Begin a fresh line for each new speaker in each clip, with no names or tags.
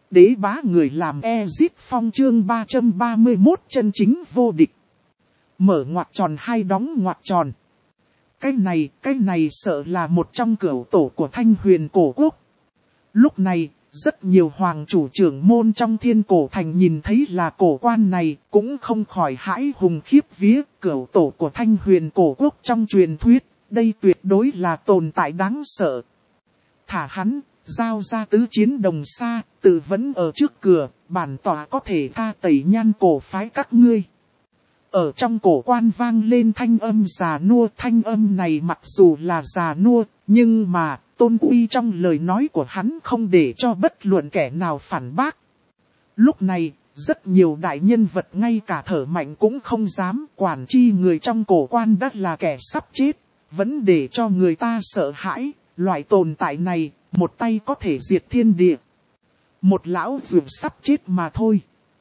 Đế bá người làm Ezip Phong chương 331 chân chính vô địch. Mở ngoặc tròn hay đóng ngoặc tròn. Cái này sợ là một trong cửu tổ của Thanh Huyền cổ quốc. Lúc này, rất nhiều hoàng chủ trưởng môn trong Thiên Cổ Thành nhìn thấy là cổ quan này cũng không khỏi hãi hùng khiếp vía. Cửu tổ của Thanh Huyền cổ quốc trong truyền thuyết, đây tuyệt đối là tồn tại đáng sợ. Thả hắn, giao ra tứ chiến đồng xa, tự vẫn ở trước cửa, bản tỏa có thể tha tẩy nhan cổ phái các ngươi. Ở trong cổ quan vang lên thanh âm già nua, thanh âm này mặc dù là già nua, nhưng mà tôn uy trong lời nói của hắn không để cho bất luận kẻ nào phản bác. Lúc này, rất nhiều đại nhân vật ngay cả thở mạnh cũng không dám, quản chi người trong cổ quan đã là kẻ sắp chết, vẫn để cho người ta sợ hãi, loại tồn tại này, một tay có thể diệt thiên địa. Một lão dược sắp chết mà thôi.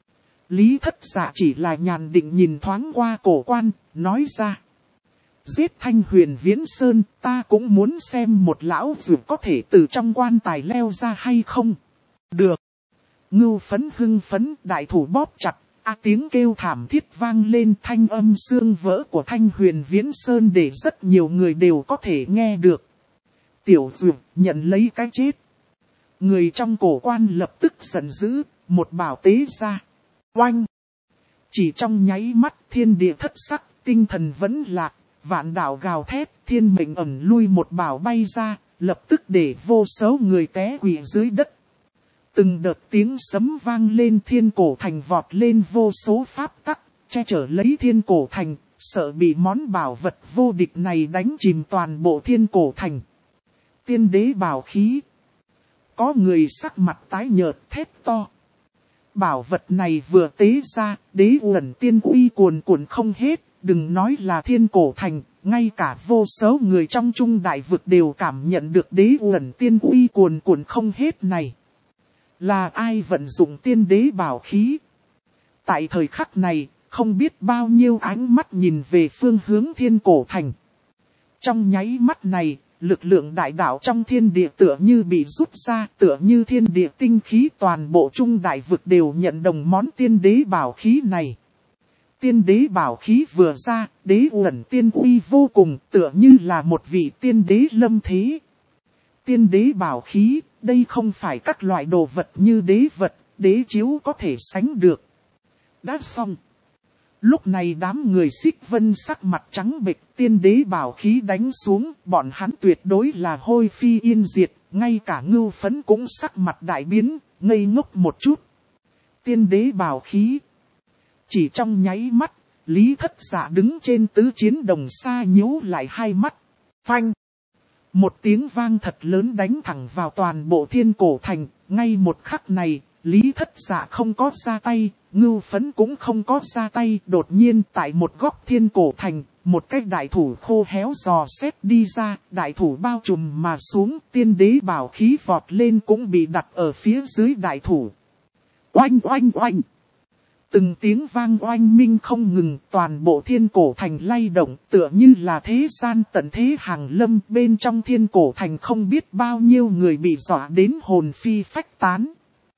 Lý Thất Dạ chỉ là nhàn định nhìn thoáng qua cổ quan, nói ra. Giết Thanh Huyền Viễn Sơn, ta cũng muốn xem một lão dược có thể từ trong quan tài leo ra hay không. Được. Ngưu phấn hưng phấn, đại thủ bóp chặt, tiếng kêu thảm thiết vang lên, thanh âm xương vỡ của Thanh Huyền Viễn Sơn để rất nhiều người đều có thể nghe được. Tiểu dược nhận lấy cái chết. Người trong cổ quan lập tức giận dữ, một bảo tế ra. Oanh! Chỉ trong nháy mắt thiên địa thất sắc, tinh thần vẫn lạc, vạn đạo gào thét, thiên mệnh ẩn lui một bảo bay ra, lập tức để vô số người té quỵ dưới đất. Từng đợt tiếng sấm vang lên, Thiên Cổ Thành vọt lên vô số pháp tắc, che chở lấy Thiên Cổ Thành, sợ bị món bảo vật vô địch này đánh chìm toàn bộ Thiên Cổ Thành. Tiên đế bảo khí. Có người sắc mặt tái nhợt thét to. Bảo vật này vừa tế ra, đế uẩn tiên uy cuồn cuộn không hết, đừng nói là Thiên Cổ Thành, ngay cả vô số người trong trung đại vực đều cảm nhận được đế uẩn tiên uy cuồn cuộn không hết này. Là ai vận dụng tiên đế bảo khí? Tại thời khắc này, không biết bao nhiêu ánh mắt nhìn về phương hướng Thiên Cổ Thành. Trong nháy mắt này, lực lượng đại đạo trong thiên địa tựa như bị rút ra, tựa như thiên địa tinh khí toàn bộ trung đại vực đều nhận đồng món tiên đế bảo khí này. Tiên đế bảo khí vừa ra, đế uẩn tiên uy vô cùng, tựa như là một vị tiên đế lâm thế. Tiên đế bảo khí, đây không phải các loại đồ vật như đế vật, đế chiếu có thể sánh được. Đã xong. Lúc này đám người Xích Vân sắc mặt trắng bệch, tiên đế bảo khí đánh xuống, bọn hắn tuyệt đối là hôi phi yên diệt, ngay cả Ngưu Phấn cũng sắc mặt đại biến, ngây ngốc một chút. Tiên đế bảo khí. Chỉ trong nháy mắt, Lý Thất Dạ đứng trên tứ chiến đồng xa nhíu lại hai mắt. Phanh. Một tiếng vang thật lớn đánh thẳng vào toàn bộ Thiên Cổ Thành, ngay một khắc này, Lý Thất Dạ không có ra tay, Ngưu Phấn cũng không có ra tay, đột nhiên tại một góc Thiên Cổ Thành, một cái đại thủ khô héo dò xét đi ra, đại thủ bao trùm mà xuống, tiên đế bảo khí vọt lên cũng bị đặt ở phía dưới đại thủ. Oanh oanh oanh! Từng tiếng vang oanh minh không ngừng, toàn bộ Thiên Cổ Thành lay động, tựa như là thế gian tận thế hàng lâm, bên trong Thiên Cổ Thành không biết bao nhiêu người bị dọa đến hồn phi phách tán.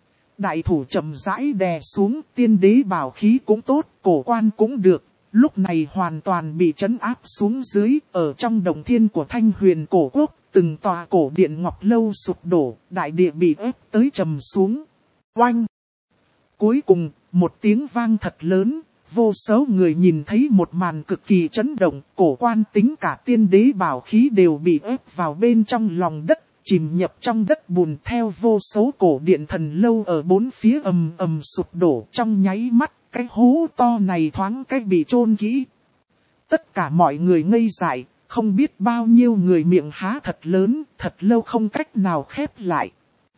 Đại thủ chậm rãi đè xuống, tiên đế bảo khí cũng tốt, cổ quan cũng được, lúc này hoàn toàn bị trấn áp xuống dưới, ở trong đồng thiên của Thanh Huyền cổ quốc, từng tòa cổ điện ngọc lâu sụp đổ, đại địa bị ép tới trầm xuống. Oanh! Cuối cùng, một tiếng vang thật lớn, vô số người nhìn thấy một màn cực kỳ chấn động, cổ quan tính cả tiên đế bảo khí đều bị ép vào bên trong lòng đất, chìm nhập trong đất bùn, theo vô số cổ điện thần lâu ở bốn phía ầm ầm sụp đổ, trong nháy mắt, cái hố to này thoáng cách bị chôn kỹ. Tất cả mọi người ngây dại, không biết bao nhiêu người miệng há thật lớn, thật lâu không cách nào khép lại.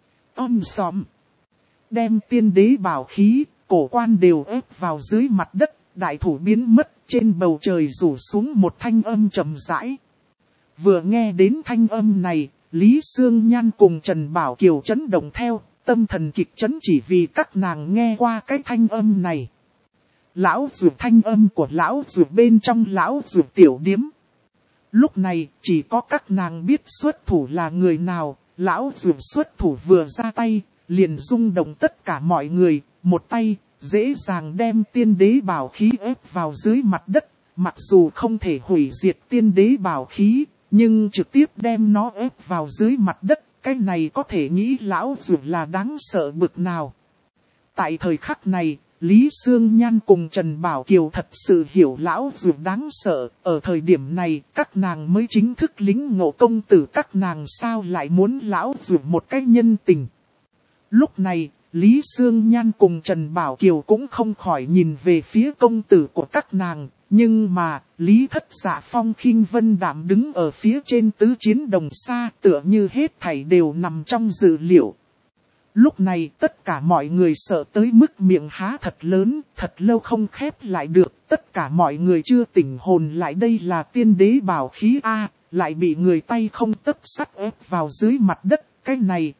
Xòm. Đem tiên đế bảo khí, cổ quan đều ép vào dưới mặt đất, đại thủ biến mất, trên bầu trời rủ xuống một thanh âm trầm rãi. Vừa nghe đến thanh âm này, Lý Sương Nhan cùng Trần Bảo Kiều chấn động theo, tâm thần kịch chấn chỉ vì các nàng nghe qua cái thanh âm này. Lão Dược, thanh âm của Lão Dược bên trong Lão Dược tiểu điếm. Lúc này, chỉ có các nàng biết xuất thủ là người nào, Lão Dược xuất thủ vừa ra tay, liền rung động tất cả mọi người, một tay, dễ dàng đem tiên đế bảo khí ép vào dưới mặt đất, mặc dù không thể hủy diệt tiên đế bảo khí, nhưng trực tiếp đem nó ép vào dưới mặt đất, cái này có thể nghĩ lão dù là đáng sợ bực nào. Tại thời khắc này, Lý Sương Nhan cùng Trần Bảo Kiều thật sự hiểu lão dù đáng sợ, ở thời điểm này các nàng mới chính thức lính ngộ công tử các nàng sao lại muốn lão dù một cái nhân tình. Lúc này, Lý Sương Nhan cùng Trần Bảo Kiều cũng không khỏi nhìn về phía công tử của các nàng, nhưng mà, Lý Thất Dạ phong khinh vân đạm đứng ở phía trên tứ chiến đồng xa tựa như hết thảy đều nằm trong dự liệu. Lúc này tất cả mọi người sợ tới mức miệng há thật lớn, thật lâu không khép lại được, tất cả mọi người chưa tỉnh hồn lại đây là tiên đế bảo khí A, lại bị người tay không tấc sắt ép vào dưới mặt đất, cái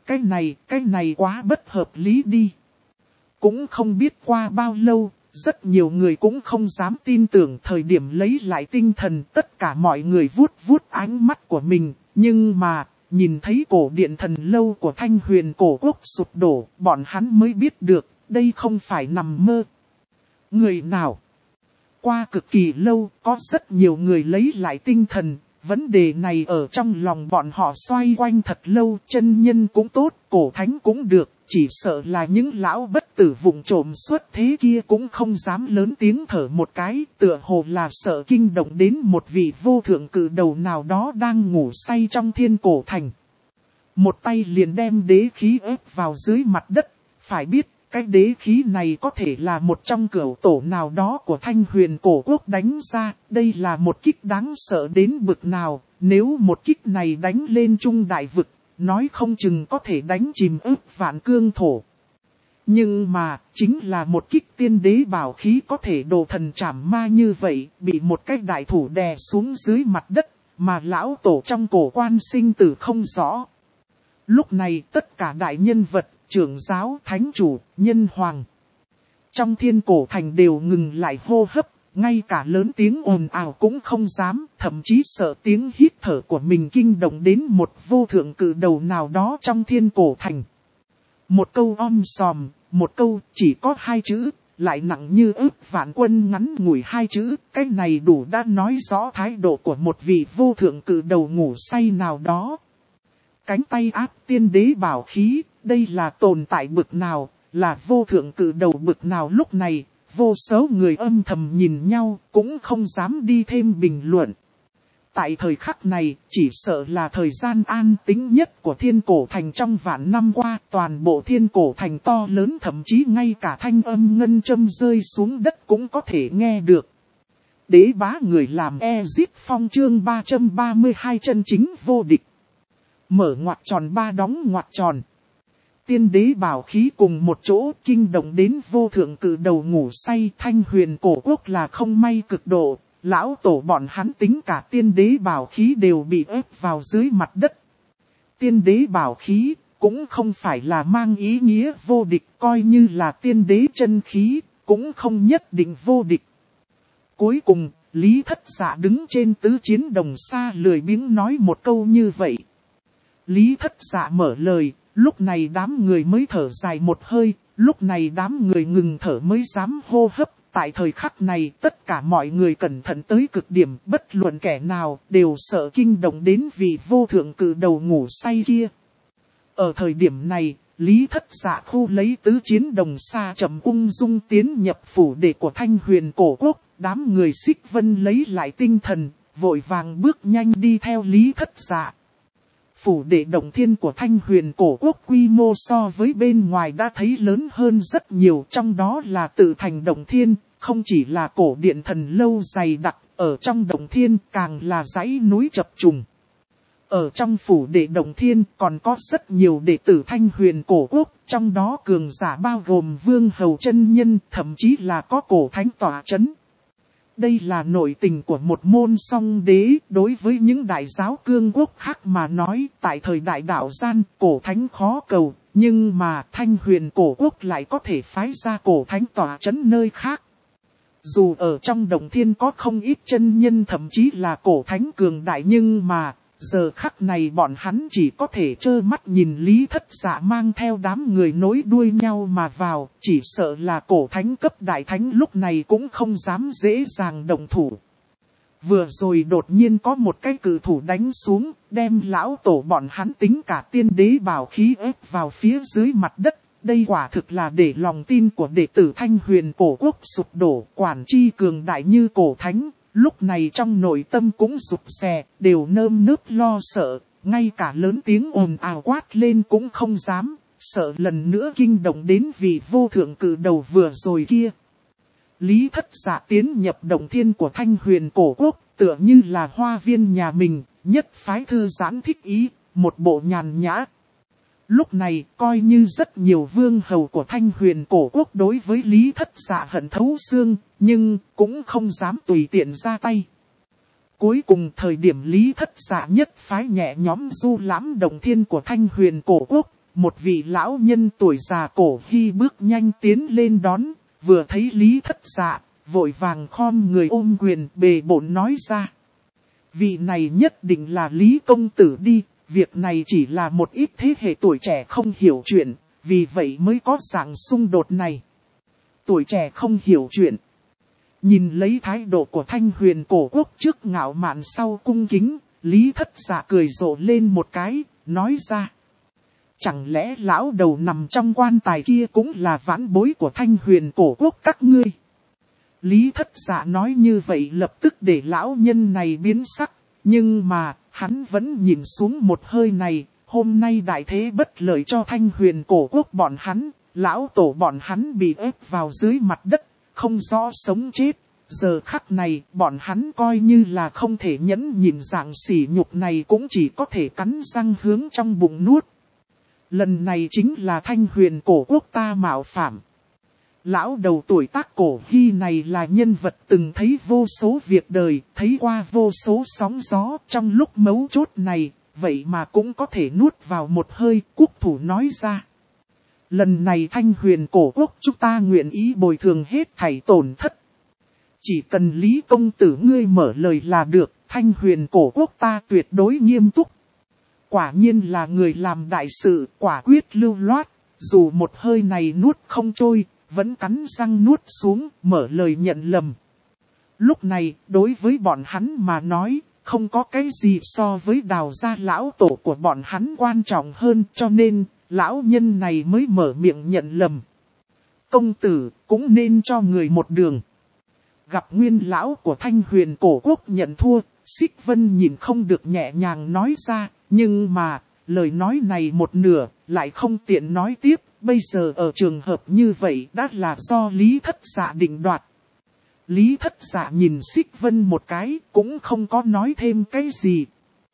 này quá bất hợp lý đi. Cũng không biết qua bao lâu, rất nhiều người cũng không dám tin tưởng thời điểm lấy lại tinh thần tất cả mọi người vuốt vuốt ánh mắt của mình, nhưng mà, nhìn thấy cổ điện thần lâu của Thanh Huyền cổ quốc sụp đổ, bọn hắn mới biết được, đây không phải nằm mơ. Người nào? Qua cực kỳ lâu, có rất nhiều người lấy lại tinh thần, vấn đề này ở trong lòng bọn họ xoay quanh thật lâu, chân nhân cũng tốt, cổ thánh cũng được, chỉ sợ là những lão bất tử vụng trộm xuất thế kia cũng không dám lớn tiếng thở một cái, tựa hồ là sợ kinh động đến một vị vô thượng cử đầu nào đó đang ngủ say trong thiên cổ thành. Một tay liền đem đế khí ép vào dưới mặt đất, phải biết, cái đế khí này có thể là một trong cửu tổ nào đó của Thanh Huyền cổ quốc đánh ra, đây là một kích đáng sợ đến bực nào, nếu một kích này đánh lên trung đại vực, nói không chừng có thể đánh chìm ức vạn cương thổ. Nhưng mà, chính là một kích tiên đế bảo khí có thể đồ thần trảm ma như vậy, bị một cái đại thủ đè xuống dưới mặt đất, mà lão tổ trong cổ quan sinh tử không rõ. Lúc này tất cả đại nhân vật, trưởng giáo, thánh chủ, nhân hoàng trong thiên cổ thành đều ngừng lại hô hấp, ngay cả lớn tiếng ồn ào cũng không dám, thậm chí sợ tiếng hít thở của mình kinh động đến một vô thượng cử đầu nào đó trong thiên cổ thành. Một câu om sòm, một câu chỉ có hai chữ, lại nặng như ức vạn quân ngắn ngủi hai chữ, cái này đủ đã nói rõ thái độ của một vị vô thượng cử đầu ngủ say nào đó. Cánh tay áp tiên đế bảo khí, đây là tồn tại bực nào, là vô thượng cử đầu bực nào. Lúc này, vô số người âm thầm nhìn nhau, cũng không dám đi thêm bình luận. Tại thời khắc này, chỉ sợ là thời gian an tĩnh nhất của thiên cổ thành trong vạn năm qua, toàn bộ thiên cổ thành to lớn thậm chí ngay cả thanh âm ngân châm rơi xuống đất cũng có thể nghe được. Đế bá người làm Ezip Phong chương 332 chân chính vô địch. Mở ngoặc tròn ba đóng ngoặc tròn. Tiên đế bảo khí cùng một chỗ kinh động đến vô thượng cử đầu ngủ say. Thanh Huyền cổ quốc là không may cực độ, lão tổ bọn hắn tính cả tiên đế bảo khí đều bị ép vào dưới mặt đất. Tiên đế bảo khí cũng không phải là mang ý nghĩa vô địch, coi như là tiên đế chân khí cũng không nhất định vô địch. Cuối cùng, Lý Thất Dạ đứng trên tứ chiến đồng xa lười biếng nói một câu như vậy. Lý Thất Dạ mở lời, lúc này đám người mới thở dài một hơi, lúc này đám người ngừng thở mới dám hô hấp. Tại thời khắc này tất cả mọi người cẩn thận tới cực điểm, bất luận kẻ nào đều sợ kinh động đến vị vô thượng cử đầu ngủ say kia. Ở thời điểm này, Lý Thất Dạ khu lấy tứ chiến đồng xa chậm ung dung tiến nhập phủ đệ của Thanh Huyền cổ quốc, đám người Xích Vân lấy lại tinh thần, vội vàng bước nhanh đi theo Lý Thất Dạ. Phủ đệ Động Thiên của Thanh Huyền cổ quốc quy mô so với bên ngoài đã thấy lớn hơn rất nhiều, trong đó là tự thành Động Thiên, không chỉ là cổ điện thần lâu dày đặc, ở trong Động Thiên càng là dãy núi chập trùng. Ở trong phủ đệ Động Thiên còn có rất nhiều đệ tử Thanh Huyền cổ quốc, trong đó cường giả bao gồm Vương Hầu chân nhân, thậm chí là có cổ thánh tọa chấn. Đây là nội tình của một môn song đế, đối với những đại giáo cương quốc khác mà nói, tại thời đại đạo gian, cổ thánh khó cầu, nhưng mà Thanh Huyền cổ quốc lại có thể phái ra cổ thánh tọa chấn nơi khác. Dù ở trong Động Thiên có không ít chân nhân thậm chí là cổ thánh cường đại, nhưng mà Giờ khắc này bọn hắn chỉ có thể trơ mắt nhìn Lý Thất Dạ mang theo đám người nối đuôi nhau mà vào, chỉ sợ là cổ thánh cấp đại thánh lúc này cũng không dám dễ dàng động thủ. Vừa rồi đột nhiên có một cái cự thủ đánh xuống, đem lão tổ bọn hắn tính cả tiên đế bảo khí ép vào phía dưới mặt đất. Đây quả thực là để lòng tin của đệ tử Thanh Huyền cổ quốc sụp đổ, quản chi cường đại như cổ thánh. Lúc này trong nội tâm cũng rụt rè, đều nơm nớp lo sợ, ngay cả lớn tiếng ồn ào quát lên cũng không dám, sợ lần nữa kinh động đến vị vô thượng cử đầu vừa rồi kia. Lý Thất Dạ tiến nhập động thiên của Thanh Huyền cổ quốc, tựa như là hoa viên nhà mình, nhất phái thư giãn thích ý, một bộ nhàn nhã. Lúc này, coi như rất nhiều vương hầu của Thanh Huyền cổ quốc đối với Lý Thất Dạ hận thấu xương, nhưng cũng không dám tùy tiện ra tay. Cuối cùng thời điểm Lý Thất Dạ nhất phái nhẹ nhóm du lãm động thiên của Thanh Huyền cổ quốc, một vị lão nhân tuổi già cổ hy bước nhanh tiến lên đón, vừa thấy Lý Thất Dạ, vội vàng khom người ôm quyền bề bộn nói ra. Vị này nhất định là Lý công tử đi. Việc này chỉ là một ít thế hệ tuổi trẻ không hiểu chuyện, vì vậy mới có dạng xung đột này. Tuổi trẻ không hiểu chuyện. Nhìn lấy thái độ của Thanh Huyền cổ quốc trước ngạo mạn sau cung kính, Lý Thất Dạ cười rộ lên một cái, nói ra. Chẳng lẽ lão đầu nằm trong quan tài kia cũng là vãn bối của Thanh Huyền cổ quốc các ngươi? Lý Thất Dạ nói như vậy lập tức để lão nhân này biến sắc, nhưng mà hắn vẫn nhìn xuống một hơi này, hôm nay đại thế bất lợi cho Thanh Huyền cổ quốc bọn hắn, lão tổ bọn hắn bị ép vào dưới mặt đất, không rõ sống chết. Giờ khắc này, bọn hắn coi như là không thể nhẫn nhịn dạng sỉ nhục này cũng chỉ có thể cắn răng hướng trong bụng nuốt. Lần này chính là Thanh Huyền cổ quốc ta mạo phạm. Lão đầu tuổi tác cổ hy này là nhân vật từng thấy vô số việc đời, thấy qua vô số sóng gió trong lúc mấu chốt này, vậy mà cũng có thể nuốt vào một hơi, quốc thủ nói ra. Lần này Thanh Huyền cổ quốc chúng ta nguyện ý bồi thường hết thảy tổn thất. Chỉ cần Lý công tử ngươi mở lời là được, Thanh Huyền cổ quốc ta tuyệt đối nghiêm túc. Quả nhiên là người làm đại sự, quả quyết lưu loát, dù một hơi này nuốt không trôi, vẫn cắn răng nuốt xuống, mở lời nhận lầm. Lúc này, đối với bọn hắn mà nói, không có cái gì so với đào ra lão tổ của bọn hắn quan trọng hơn, cho nên, lão nhân này mới mở miệng nhận lầm. Công tử, cũng nên cho người một đường. Gặp nguyên lão của Thanh Huyền cổ quốc nhận thua, Xích Vân nhìn không được nhẹ nhàng nói ra, nhưng mà, lời nói này một nửa, lại không tiện nói tiếp. Bây giờ ở trường hợp như vậy đã là do Lý Thất Dạ định đoạt. Lý Thất Dạ nhìn Xích Vân một cái, cũng không có nói thêm cái gì.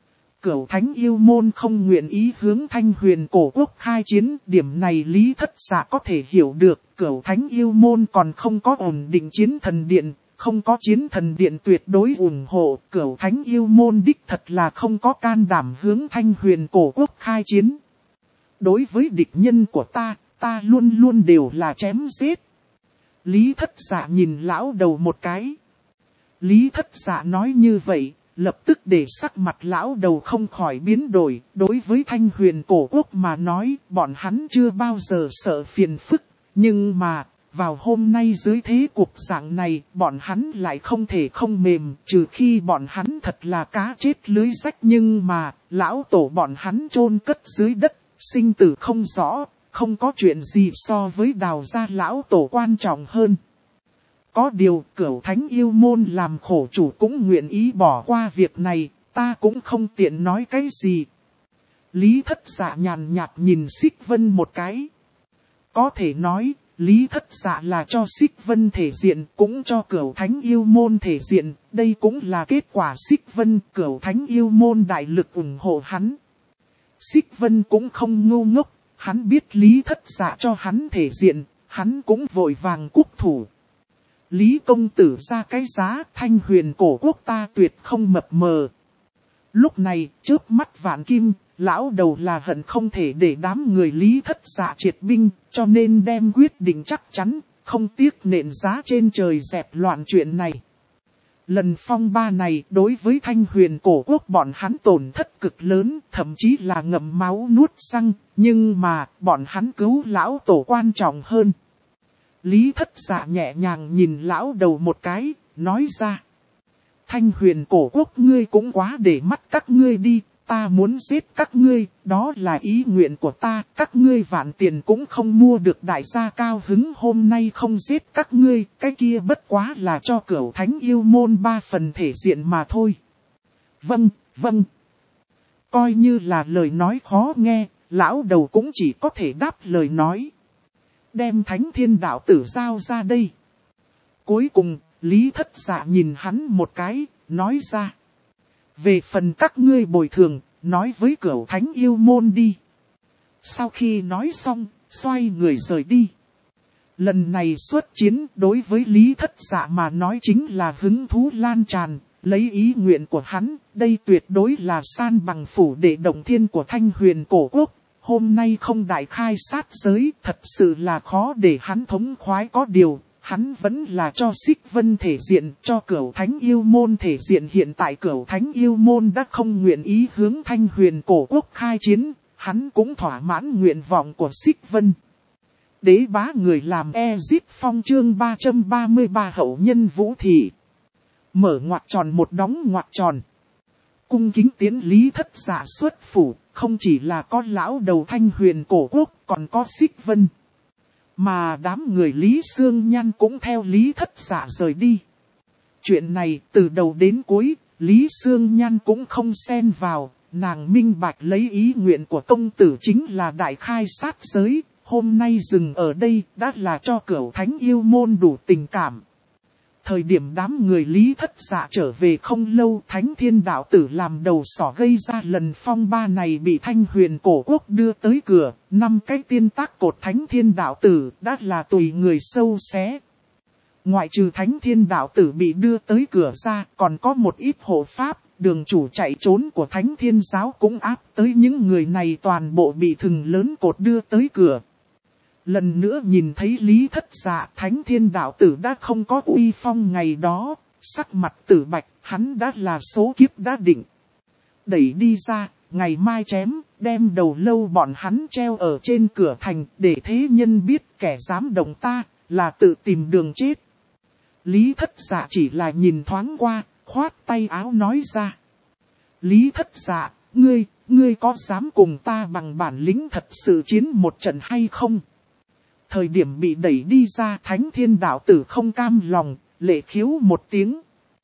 Cửu Thánh yêu môn không nguyện ý hướng Thanh Huyền cổ quốc khai chiến, điểm này Lý Thất Dạ có thể hiểu được. Cửu Thánh yêu môn còn không có ổn định chiến thần điện, không có chiến thần điện tuyệt đối ủng hộ. Cửu Thánh yêu môn đích thật là không có can đảm hướng Thanh Huyền cổ quốc khai chiến. Đối với địch nhân của ta luôn luôn đều là chém giết. Lý Thất Dạ nhìn lão đầu một cái. Lý Thất Dạ nói như vậy, lập tức để sắc mặt lão đầu không khỏi biến đổi. Đối với Thanh Huyền cổ quốc mà nói, bọn hắn chưa bao giờ sợ phiền phức. Nhưng mà, vào hôm nay dưới thế cục dạng này, bọn hắn lại không thể không mềm. Trừ khi bọn hắn thật là cá chết lưới rách. Nhưng mà, lão tổ bọn hắn chôn cất dưới đất. Sinh tử không rõ, không có chuyện gì so với đào gia lão tổ quan trọng hơn. Có điều Cửu Thánh yêu môn làm khổ chủ cũng nguyện ý bỏ qua việc này, ta cũng không tiện nói cái gì. Lý Thất Dạ nhàn nhạt nhìn Xích Vân một cái. Có thể nói, Lý Thất Dạ là cho Xích Vân thể diện, cũng cho Cửu Thánh yêu môn thể diện, đây cũng là kết quả Xích Vân, Cửu Thánh yêu môn đại lực ủng hộ hắn. Xích Vân cũng không ngu ngốc, hắn biết Lý Thất Dạ cho hắn thể diện, hắn cũng vội vàng cúc thủ. Lý công tử ra cái giá, Thanh Huyền cổ quốc ta tuyệt không mập mờ. Lúc này, chớp mắt vạn kim, lão đầu là hận không thể để đám người Lý Thất Dạ triệt binh, cho nên đem quyết định chắc chắn, không tiếc nện giá trên trời dẹp loạn chuyện này. Lần phong ba này đối với Thanh Huyền cổ quốc bọn hắn tổn thất cực lớn, thậm chí là ngậm máu nuốt răng, nhưng mà bọn hắn cứu lão tổ quan trọng hơn. Lý Thất Dạ nhẹ nhàng nhìn lão đầu một cái, nói ra. Thanh Huyền cổ quốc ngươi cũng quá để mắt các ngươi đi, ta muốn giết các ngươi, đó là ý nguyện của ta, các ngươi vạn tiền cũng không mua được đại gia cao hứng hôm nay không giết các ngươi, cái kia bất quá là cho Cửu Thánh yêu môn 3 phần thể diện mà thôi. Vâng, vâng. Coi như là lời nói khó nghe, lão đầu cũng chỉ có thể đáp lời nói. Đem Thánh Thiên Đạo Tử giao ra đây. Cuối cùng, Lý Thất Dạ nhìn hắn một cái, nói ra. Về phần các ngươi bồi thường, nói với Cửu Thánh yêu môn đi. Sau khi nói xong, xoay người rời đi. Lần này xuất chiến đối với Lý Thất Dạ mà nói chính là hứng thú lan tràn, lấy ý nguyện của hắn, đây tuyệt đối là san bằng phủ đệ động thiên của Thanh Huyền cổ quốc. Hôm nay không đại khai sát giới, thật sự là khó để hắn thống khoái có điều. Hắn vẫn là cho Xích Vân thể diện, cho Cửu Thánh yêu môn thể diện. Hiện tại Cửu Thánh yêu môn đã không nguyện ý hướng Thanh Huyền cổ quốc khai chiến, hắn cũng thỏa mãn nguyện vọng của Xích Vân. Đế bá người làm Ezip Phong chương 333 hậu nhân vũ thị. Mở ngoặc tròn một đóng ngoặc tròn. Cung kính tiến Lý Thất Dạ xuất phủ, không chỉ là có lão đầu Thanh Huyền cổ quốc, còn có Xích Vân. Mà đám người Lý Sương Nhan cũng theo Lý Thất Dạ rời đi. Chuyện này từ đầu đến cuối, Lý Sương Nhan cũng không xen vào, nàng minh bạch lấy ý nguyện của công tử chính là đại khai sát giới, hôm nay dừng ở đây đã là cho Cửu Thánh yêu môn đủ tình cảm. Thời điểm đám người Lý Thất Dạ trở về không lâu, Thánh Thiên Đạo Tử làm đầu sỏ gây ra lần phong ba này bị Thanh Huyền cổ quốc đưa tới cửa, 5 cái tiên tác cột Thánh Thiên Đạo Tử đã là tùy người sâu xé. Ngoại trừ Thánh Thiên Đạo Tử bị đưa tới cửa ra, còn có một ít hộ pháp, đường chủ chạy trốn của Thánh Thiên Giáo cũng áp tới những người này toàn bộ bị thừng lớn cột đưa tới cửa. Lần nữa nhìn thấy Lý Thất Dạ, Thánh Thiên Đạo Tử đã không có uy phong ngày đó, sắc mặt tử bạch, hắn đã là số kiếp đã định. Đẩy đi ra, ngày mai chém, đem đầu lâu bọn hắn treo ở trên cửa thành, để thế nhân biết kẻ dám động ta, là tự tìm đường chết. Lý Thất Dạ chỉ là nhìn thoáng qua, khoát tay áo nói ra. Lý Thất Dạ, ngươi có dám cùng ta bằng bản lĩnh thật sự chiến một trận hay không? Thời điểm bị đẩy đi ra, Thánh Thiên Đạo Tử không cam lòng, lệ khiếu một tiếng.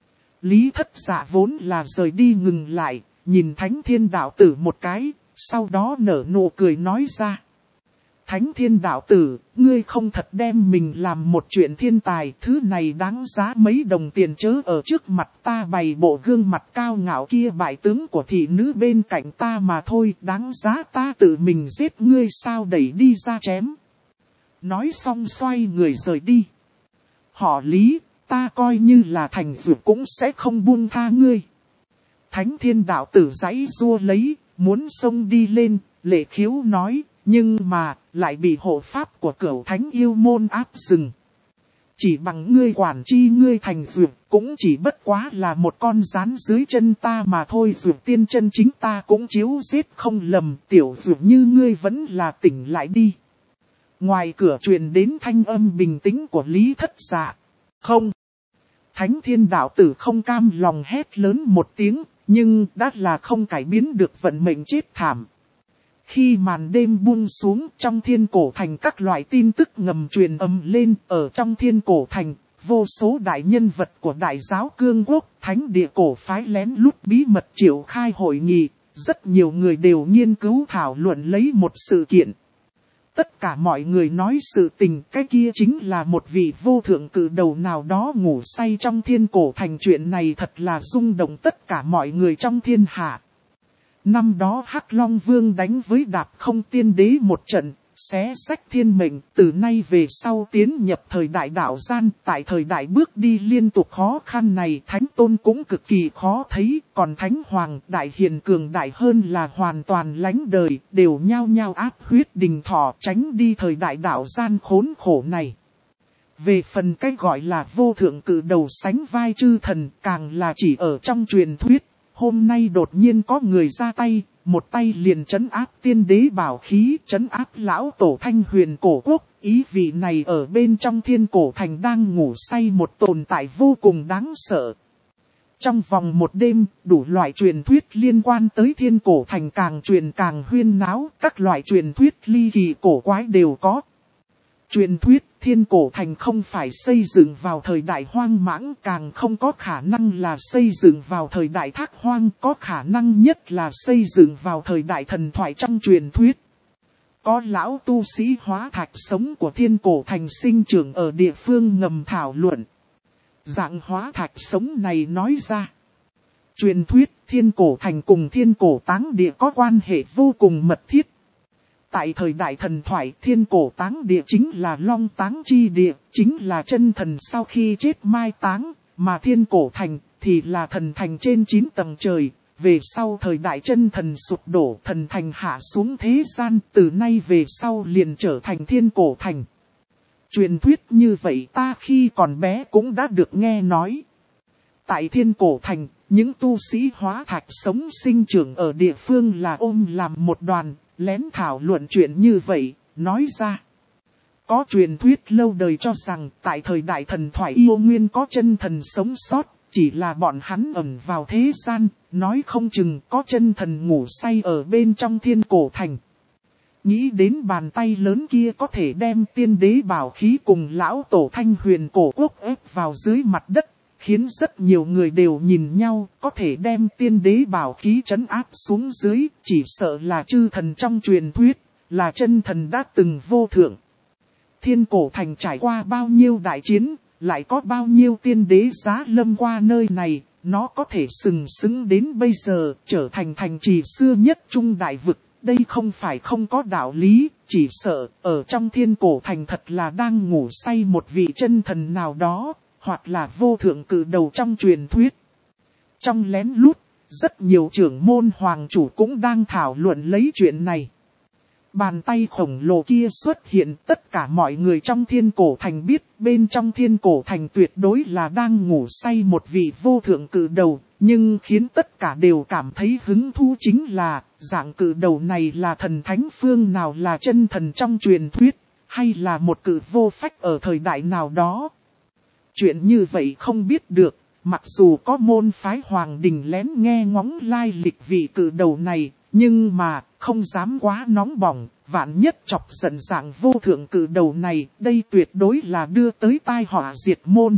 Lý Thất Dạ vốn là rời đi ngừng lại, nhìn Thánh Thiên Đạo Tử một cái, sau đó nở nụ cười nói ra. Thánh Thiên Đạo Tử, ngươi không thật đem mình làm một chuyện thiên tài, thứ này đáng giá mấy đồng tiền chớ ở trước mặt ta bày bộ gương mặt cao ngạo kia bại tướng của thị nữ bên cạnh ta mà thôi, đáng giá ta tự mình giết ngươi sao đẩy đi ra chém. Nói xong xoay người rời đi. Họ Lý, ta coi như là thành dược cũng sẽ không buông tha ngươi. Thánh Thiên Đạo Tử giãy giụa lấy, muốn xông đi lên, lệ khiếu nói, nhưng mà, lại bị hộ pháp của Cửu Thánh yêu môn áp dừng. Chỉ bằng ngươi quản chi ngươi thành dược, cũng chỉ bất quá là một con rắn dưới chân ta mà thôi. Dược tiên chân chính ta cũng chiếu giết không lầm, tiểu dược như ngươi vẫn là tỉnh lại đi. Ngoài cửa truyền đến thanh âm bình tĩnh của Lý Thất Dạ. Không. Thánh Thiên Đạo Tử không cam lòng hét lớn một tiếng, nhưng đã là không cải biến được vận mệnh chết thảm. Khi màn đêm buông xuống, trong Thiên Cổ Thành các loại tin tức ngầm truyền ầm lên. Ở trong Thiên Cổ Thành, vô số đại nhân vật của Đại giáo Cương Quốc, Thánh Địa Cổ phái lén lút bí mật triệu khai hội nghị. Rất nhiều người đều nghiên cứu thảo luận lấy một sự kiện. Tất cả mọi người nói sự tình, cái kia chính là một vị vô thượng cử đầu nào đó ngủ say trong Thiên Cổ Thành. Chuyện này thật là rung động tất cả mọi người trong thiên hạ. Năm đó Hắc Long Vương đánh với Đạp Không Tiên Đế một trận, xé sách thiên mệnh, từ nay về sau tiến nhập thời đại đạo gian. Tại thời đại bước đi liên tục khó khăn này, Thánh Tôn cũng cực kỳ khó thấy, còn Thánh Hoàng đại hiền cường đại hơn là hoàn toàn lánh đời, đều nhao nhao áp huyết đình thọ tránh đi thời đại đạo gian khốn khổ này. Về phần cái gọi là vô thượng cử đầu sánh vai chư thần càng là chỉ ở trong truyền thuyết. Hôm nay đột nhiên có người ra tay, một tay liền trấn áp tiên đế bảo khí, trấn áp lão tổ Thanh Huyền cổ quốc. Ý vị này ở bên trong thiên cổ thành đang ngủ say một tồn tại vô cùng đáng sợ. Trong vòng một đêm, đủ loại truyền thuyết liên quan tới thiên cổ thành càng truyền càng huyên náo, các loại truyền thuyết ly kỳ cổ quái đều có. Truyền thuyết thiên cổ thành không phải xây dựng vào thời đại hoang mãng, càng không có khả năng là xây dựng vào thời đại thác hoang, có khả năng nhất là xây dựng vào thời đại thần thoại trong truyền thuyết. Có lão tu sĩ hóa thạch sống của thiên cổ thành sinh trưởng ở địa phương ngầm thảo luận. Dạng hóa thạch sống này nói ra. Truyền thuyết thiên cổ thành cùng thiên cổ táng địa có quan hệ vô cùng mật thiết. Tại thời đại thần thoại, thiên cổ táng địa chính là long táng chi địa, chính là chân thần sau khi chết mai táng, mà thiên cổ thành thì là thần thành trên 9 tầng trời. Về sau thời đại chân thần sụp đổ, thần thành hạ xuống thế gian, từ nay về sau liền trở thành thiên cổ thành. Truyền thuyết như vậy ta khi còn bé cũng đã được nghe nói. Tại thiên cổ thành, những tu sĩ hóa thạch sống sinh trưởng ở địa phương là ôm làm một đoàn, lén thảo luận chuyện như vậy, nói ra. Có truyền thuyết lâu đời cho rằng tại thời đại thần thoại yêu nguyên có chân thần sống sót, chỉ là bọn hắn ẩn vào thế gian, nói không chừng có chân thần ngủ say ở bên trong thiên cổ thành. Nghĩ đến bàn tay lớn kia có thể đem tiên đế bảo khí cùng lão tổ Thanh Huyền cổ quốc ép vào dưới mặt đất, khiến rất nhiều người đều nhìn nhau, có thể đem tiên đế bảo khí trấn áp xuống dưới, chỉ sợ là chư thần trong truyền thuyết, là chân thần đã từng vô thượng. Thiên cổ thành trải qua bao nhiêu đại chiến, lại có bao nhiêu tiên đế giá lâm qua nơi này, nó có thể sừng sững đến bây giờ, trở thành thành trì xưa nhất trung đại vực. Đây không phải không có đạo lý, chỉ sợ ở trong thiên cổ thành thật là đang ngủ say một vị chân thần nào đó, hoặc là vô thượng cử đầu trong truyền thuyết. Trong lén lút, rất nhiều trưởng môn hoàng chủ cũng đang thảo luận lấy chuyện này. Bàn tay khổng lồ kia xuất hiện, tất cả mọi người trong thiên cổ thành biết bên trong thiên cổ thành tuyệt đối là đang ngủ say một vị vô thượng cử đầu, nhưng khiến tất cả đều cảm thấy hứng thú chính là dạng cử đầu này là thần thánh phương nào, là chân thần trong truyền thuyết, hay là một cử vô phách ở thời đại nào đó. Chuyện như vậy không biết được, mặc dù có môn phái hoàng đình lén nghe ngóng lai lịch vị cử đầu này, nhưng mà không dám quá nóng bỏng, vạn nhất chọc giận dạng vô thượng cử đầu này, đây tuyệt đối là đưa tới tai họa diệt môn.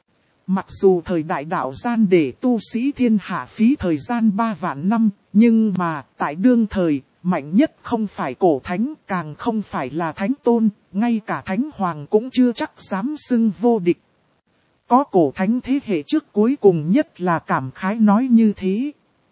Mặc dù thời đại đạo gian để tu sĩ thiên hạ phí thời gian 3 vạn năm, nhưng mà tại đương thời, mạnh nhất không phải cổ thánh, càng không phải là thánh tôn, ngay cả thánh hoàng cũng chưa chắc dám xưng vô địch. Có cổ thánh thế hệ trước cuối cùng nhất là cảm khái nói như thế.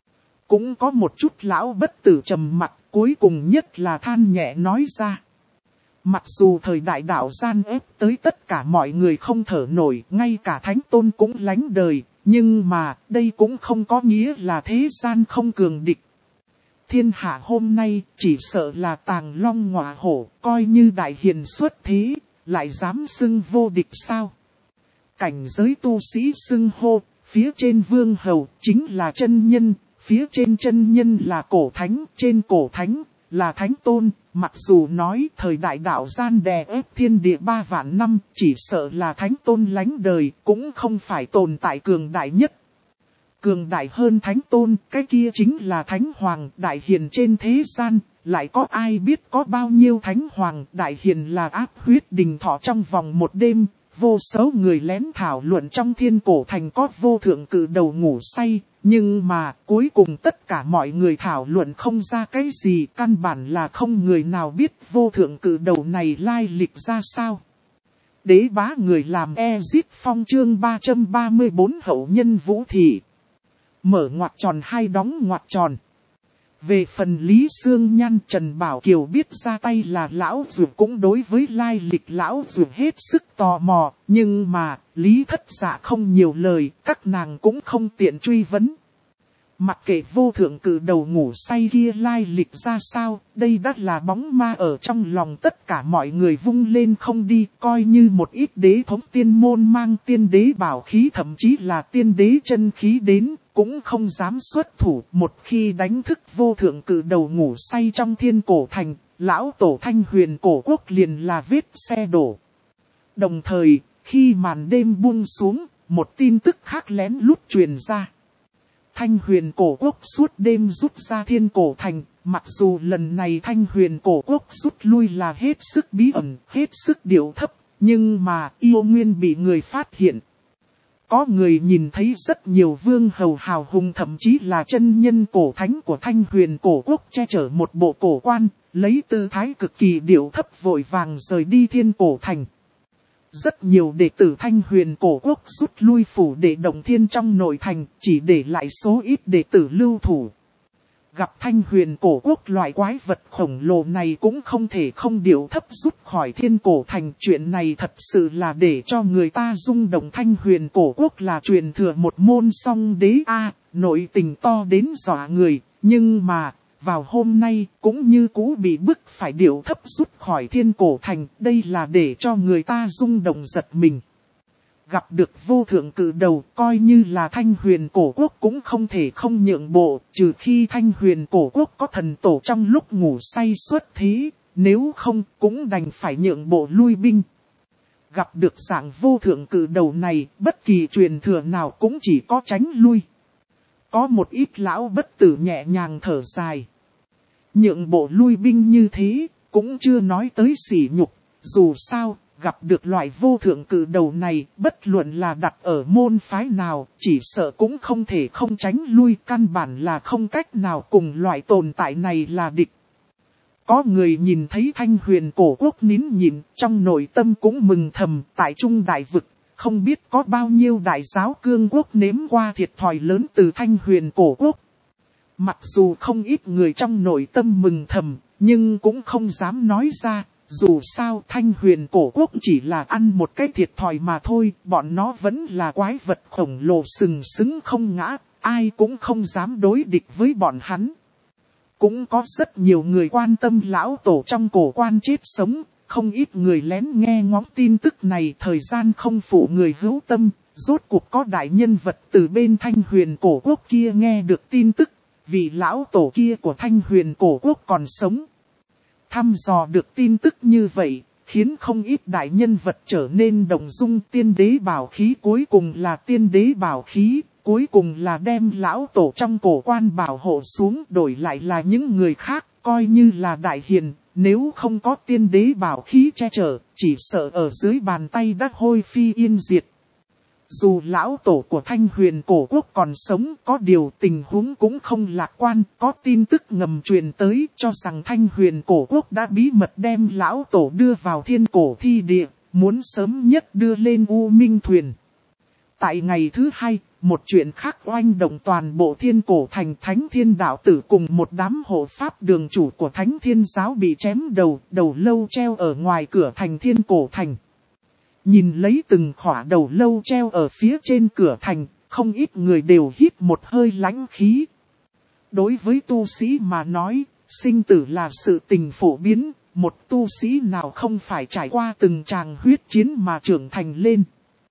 Cũng có một chút lão bất tử trầm mặc, cuối cùng nhất là than nhẹ nói ra. Mặc dù thời đại đạo gian ép tới tất cả mọi người không thở nổi, ngay cả thánh tôn cũng lánh đời, nhưng mà đây cũng không có nghĩa là thế gian không cường địch. Thiên hạ hôm nay chỉ sợ là tàng long ngọa hổ, coi như đại hiền xuất thế, lại dám xưng vô địch sao? Cảnh giới tu sĩ xưng hô, phía trên vương hầu chính là chân nhân, phía trên chân nhân là cổ thánh, trên cổ thánh là thánh tôn. Mặc dù nói thời đại đạo gian đè ép thiên địa 3 vạn năm, chỉ sợ là thánh tôn lánh đời, cũng không phải tồn tại cường đại nhất. Cường đại hơn thánh tôn, cái kia chính là thánh hoàng đại hiền trên thế gian, lại có ai biết có bao nhiêu thánh hoàng đại hiền là áp huyết đình thọ trong vòng một đêm. Vô số người lén thảo luận trong thiên cổ thành có vô thượng cử đầu ngủ say, nhưng mà cuối cùng tất cả mọi người thảo luận không ra cái gì, căn bản là không người nào biết vô thượng cử đầu này lai lịch ra sao. Đế bá người làm Ezip Phong chương 334 hậu nhân vũ thị. Mở ngoặc tròn hai đóng ngoặc tròn. Về phần Lý Sương Nhan, Trần Bảo Kiều biết ra tay là lão dù, cũng đối với lai lịch lão dù hết sức tò mò, nhưng mà Lý Thất Dạ không nhiều lời, các nàng cũng không tiện truy vấn. Mặc kệ vô thượng cử đầu ngủ say kia lai lịch ra sao, đây đã là bóng ma ở trong lòng tất cả mọi người vung lên không đi, coi như một ít đế thống tiên môn mang tiên đế bảo khí thậm chí là tiên đế chân khí đến, cũng không dám xuất thủ. Một khi đánh thức vô thượng cử đầu ngủ say trong thiên cổ thành, lão tổ Thanh Huyền cổ quốc liền là vết xe đổ. Đồng thời, khi màn đêm buông xuống, một tin tức khác lén lút truyền ra. Thanh Huyền cổ quốc suốt đêm rút ra thiên cổ thành, mặc dù lần này Thanh Huyền cổ quốc rút lui là hết sức bí ẩn, hết sức điệu thấp, nhưng mà yêu nguyên bị người phát hiện. Có người nhìn thấy rất nhiều vương hầu hào hùng thậm chí là chân nhân cổ thánh của Thanh Huyền cổ quốc che chở một bộ cổ quan, lấy tư thái cực kỳ điệu thấp vội vàng rời đi thiên cổ thành. Rất nhiều đệ tử Thanh Huyền cổ quốc rút lui phủ để động thiên trong nội thành, chỉ để lại số ít đệ tử lưu thủ. Gặp Thanh Huyền cổ quốc loại quái vật khổng lồ này cũng không thể không điệu thấp rút khỏi thiên cổ thành. Chuyện này thật sự là để cho người ta rung động. Thanh Huyền cổ quốc là truyền thừa một môn song đế nội tình to đến dọa người, nhưng mà vào hôm nay cũng như cũ bị bức phải điệu thấp rút khỏi thiên cổ thành, đây là để cho người ta rung động giật mình. Gặp được vô thượng cử đầu, coi như là Thanh Huyền cổ quốc cũng không thể không nhượng bộ, trừ khi Thanh Huyền cổ quốc có thần tổ trong lúc ngủ say xuất thế, nếu không cũng đành phải nhượng bộ lui binh. Gặp được dạng vô thượng cử đầu này, bất kỳ truyền thừa nào cũng chỉ có tránh lui. Có một ít lão bất tử nhẹ nhàng thở dài. Nhượng bộ lui binh như thế, cũng chưa nói tới sỉ nhục. Dù sao, gặp được loại vô thượng cử đầu này, bất luận là đặt ở môn phái nào, chỉ sợ cũng không thể không tránh lui. Căn bản là không cách nào cùng loại tồn tại này là địch. Có người nhìn thấy Thanh Huyền cổ quốc nín nhịn, trong nội tâm cũng mừng thầm. Tại Trung Đại Vực, không biết có bao nhiêu đại giáo cương quốc nếm qua thiệt thòi lớn từ Thanh Huyền cổ quốc. Mặc dù không ít người trong nội tâm mừng thầm, nhưng cũng không dám nói ra. Dù sao Thanh Huyền cổ quốc chỉ là ăn một cái thiệt thòi mà thôi, bọn nó vẫn là quái vật khổng lồ sừng sững không ngã, ai cũng không dám đối địch với bọn hắn. Cũng có rất nhiều người quan tâm lão tổ trong cổ quan chết sống, không ít người lén nghe ngóng tin tức này. Thời gian không phụ người hữu tâm, rốt cuộc có đại nhân vật từ bên Thanh Huyền cổ quốc kia nghe được tin tức, vì lão tổ kia của Thanh Huyền cổ quốc còn sống. Thăm dò được tin tức như vậy, khiến không ít đại nhân vật trở nên động dung. Tiên đế bảo khí cuối cùng là tiên đế bảo khí, cuối cùng là đem lão tổ trong cổ quan bảo hộ xuống, đổi lại là những người khác, coi như là đại hiền, nếu không có tiên đế bảo khí che chở, chỉ sợ ở dưới bàn tay đã hôi phi yên diệt. Dù lão tổ của Thanh Huyền cổ quốc còn sống, có điều tình huống cũng không lạc quan, có tin tức ngầm truyền tới cho rằng Thanh Huyền cổ quốc đã bí mật đem lão tổ đưa vào thiên cổ thi địa, muốn sớm nhất đưa lên U Minh thuyền. Tại ngày thứ hai, một chuyện khác oanh động toàn bộ thiên cổ thành. Thánh Thiên đạo tử cùng một đám hộ pháp đường chủ của Thánh Thiên giáo bị chém đầu, đầu lâu treo ở ngoài cửa thành thiên cổ thành. Nhìn lấy từng khỏa đầu lâu treo ở phía trên cửa thành, không ít người đều hít một hơi lãnh khí. Đối với tu sĩ mà nói, sinh tử là sự tình phổ biến, một tu sĩ nào không phải trải qua từng tràng huyết chiến mà trưởng thành lên.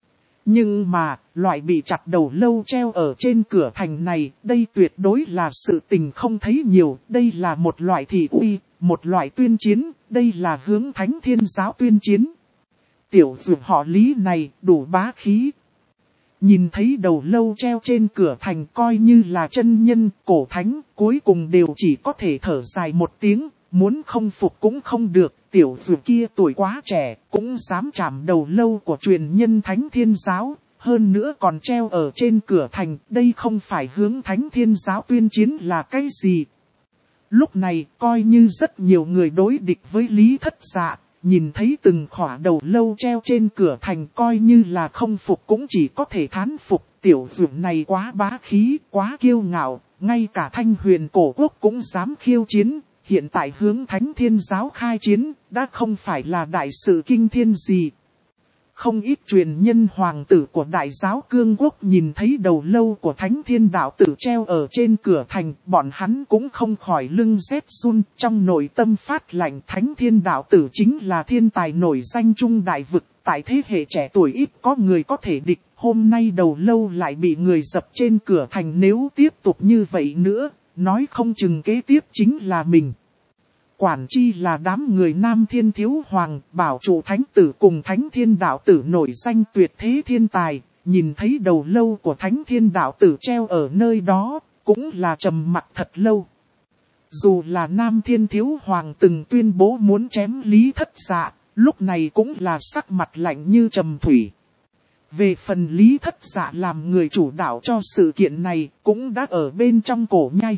Nhưng mà, loại bị chặt đầu lâu treo ở trên cửa thành này, đây tuyệt đối là sự tình không thấy nhiều, đây là một loại thị uy, một loại tuyên chiến, đây là hướng Thánh Thiên giáo tuyên chiến. Tiểu dược họ Lý này đủ bá khí. Nhìn thấy đầu lâu treo trên cửa thành coi như là chân nhân, cổ thánh, cuối cùng đều chỉ có thể thở dài một tiếng, muốn không phục cũng không được. Tiểu dược kia tuổi quá trẻ, cũng dám chạm đầu lâu của truyền nhân Thánh Thiên giáo, hơn nữa còn treo ở trên cửa thành, đây không phải hướng Thánh Thiên giáo tuyên chiến là cái gì. Lúc này, coi như rất nhiều người đối địch với Lý Thất Dạ. Nhìn thấy từng khỏa đầu lâu treo trên cửa thành coi như là không phục cũng chỉ có thể thán phục. Tiểu dược này quá bá khí, quá kiêu ngạo, ngay cả Thanh Huyền cổ quốc cũng dám khiêu chiến. Hiện tại hướng Thánh Thiên giáo khai chiến, đã không phải là đại sự kinh thiên gì. Không ít truyền nhân hoàng tử của đại giáo cương quốc nhìn thấy đầu lâu của thánh thiên đạo tử treo ở trên cửa thành, bọn hắn cũng không khỏi lưng rét run, trong nội tâm phát lạnh. Thánh thiên đạo tử chính là thiên tài nổi danh trung đại vực, tại thế hệ trẻ tuổi ít có người có thể địch, hôm nay đầu lâu lại bị người dập trên cửa thành, nếu tiếp tục như vậy nữa, nói không chừng kế tiếp chính là mình. Quản chi là đám người Nam Thiên Thiếu Hoàng, bảo chủ thánh tử cùng thánh thiên đạo tử nổi danh tuyệt thế thiên tài, nhìn thấy đầu lâu của thánh thiên đạo tử treo ở nơi đó, cũng là trầm mặc thật lâu. Dù là Nam Thiên Thiếu Hoàng từng tuyên bố muốn chém Lý Thất Dạ, lúc này cũng là sắc mặt lạnh như trầm thủy. Về phần Lý Thất Dạ làm người chủ đạo cho sự kiện này, cũng đã ở bên trong cổ nhai.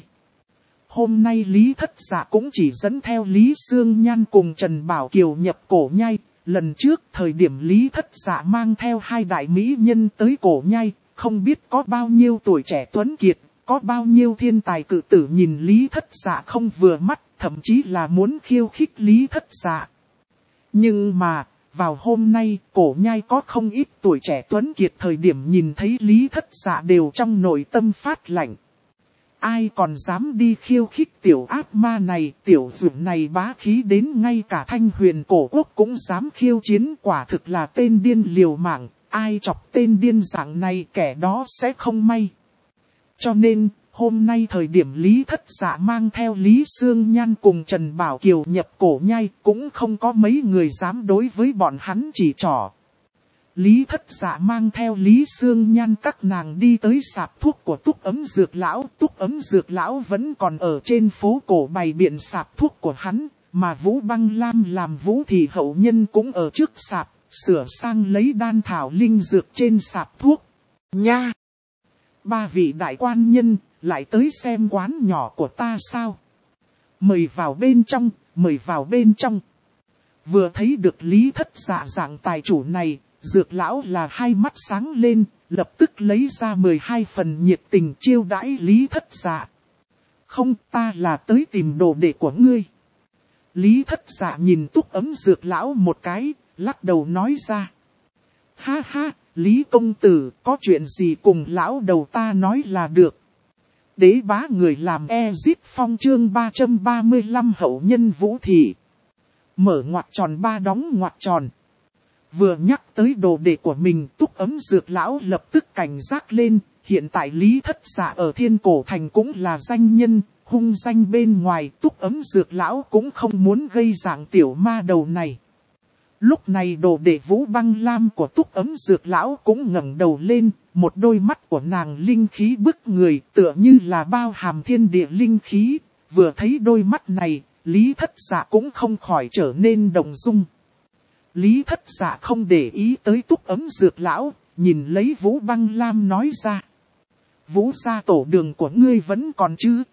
Hôm nay Lý Thất Dạ cũng chỉ dẫn theo Lý Sương Nhan cùng Trần Bảo Kiều nhập cổ nhai. Lần trước thời điểm Lý Thất Dạ mang theo hai đại mỹ nhân tới cổ nhai, không biết có bao nhiêu tuổi trẻ tuấn kiệt, có bao nhiêu thiên tài cự tử nhìn Lý Thất Dạ không vừa mắt, thậm chí là muốn khiêu khích Lý Thất Dạ. Nhưng mà, vào hôm nay, cổ nhai có không ít tuổi trẻ tuấn kiệt thời điểm nhìn thấy Lý Thất Dạ đều trong nội tâm phát lạnh. Ai còn dám đi khiêu khích tiểu ác ma này, tiểu dũng này bá khí đến ngay cả Thanh Huyền cổ quốc cũng dám khiêu chiến, quả thực là tên điên liều mạng, ai chọc tên điên dạng này kẻ đó sẽ không may. Cho nên, hôm nay thời điểm Lý Thất Dạ mang theo Lý Sương Nhan cùng Trần Bảo Kiều nhập cổ nhai, cũng không có mấy người dám đối với bọn hắn chỉ trỏ. Lý Thất Dạ mang theo Lý Sương Nhan các nàng đi tới sạp thuốc của Túc Ấm Dược Lão. Túc Ấm Dược Lão vẫn còn ở trên phố cổ bày biện sạp thuốc của hắn, mà Vũ Băng Lam làm Vũ Thị hậu nhân cũng ở trước sạp, sửa sang lấy đan thảo linh dược trên sạp thuốc. Nha! Ba vị đại quan nhân, lại tới xem quán nhỏ của ta sao? Mời vào bên trong, mời vào bên trong. Vừa thấy được Lý Thất Dạ dạng tài chủ này, Dược Lão là hai mắt sáng lên, lập tức lấy ra 12 phần nhiệt tình chiêu đãi Lý Thất Dạ. Không, ta là tới tìm đồ đệ của ngươi. Lý Thất Dạ nhìn Túc Ấm Dược Lão một cái, lắc đầu nói ra. Ha ha, Lý công tử, có chuyện gì cùng lão đầu ta nói là được. Đế bá người làm Ezit Phong chương 335 hậu nhân Vũ Thị. Mở ngoặc tròn ba đóng ngoặc tròn. Vừa nhắc tới đồ đệ của mình, Túc Ấm Dược Lão lập tức cảnh giác lên. Hiện tại Lý Thất Dạ ở Thiên Cổ Thành cũng là danh nhân, hung danh bên ngoài. Túc Ấm Dược Lão cũng không muốn gây dạng tiểu ma đầu này. Lúc này đồ đệ Vũ Băng Lam của Túc Ấm Dược Lão cũng ngẩng đầu lên, một đôi mắt của nàng linh khí bức người, tựa như là bao hàm thiên địa linh khí. Vừa thấy đôi mắt này, Lý Thất Dạ cũng không khỏi trở nên động dung. Lý Thất Dạ không để ý tới Túc Ấm Dược Lão, nhìn lấy Vũ Băng Lam nói ra. Vũ gia tổ đường của ngươi vẫn còn chứ?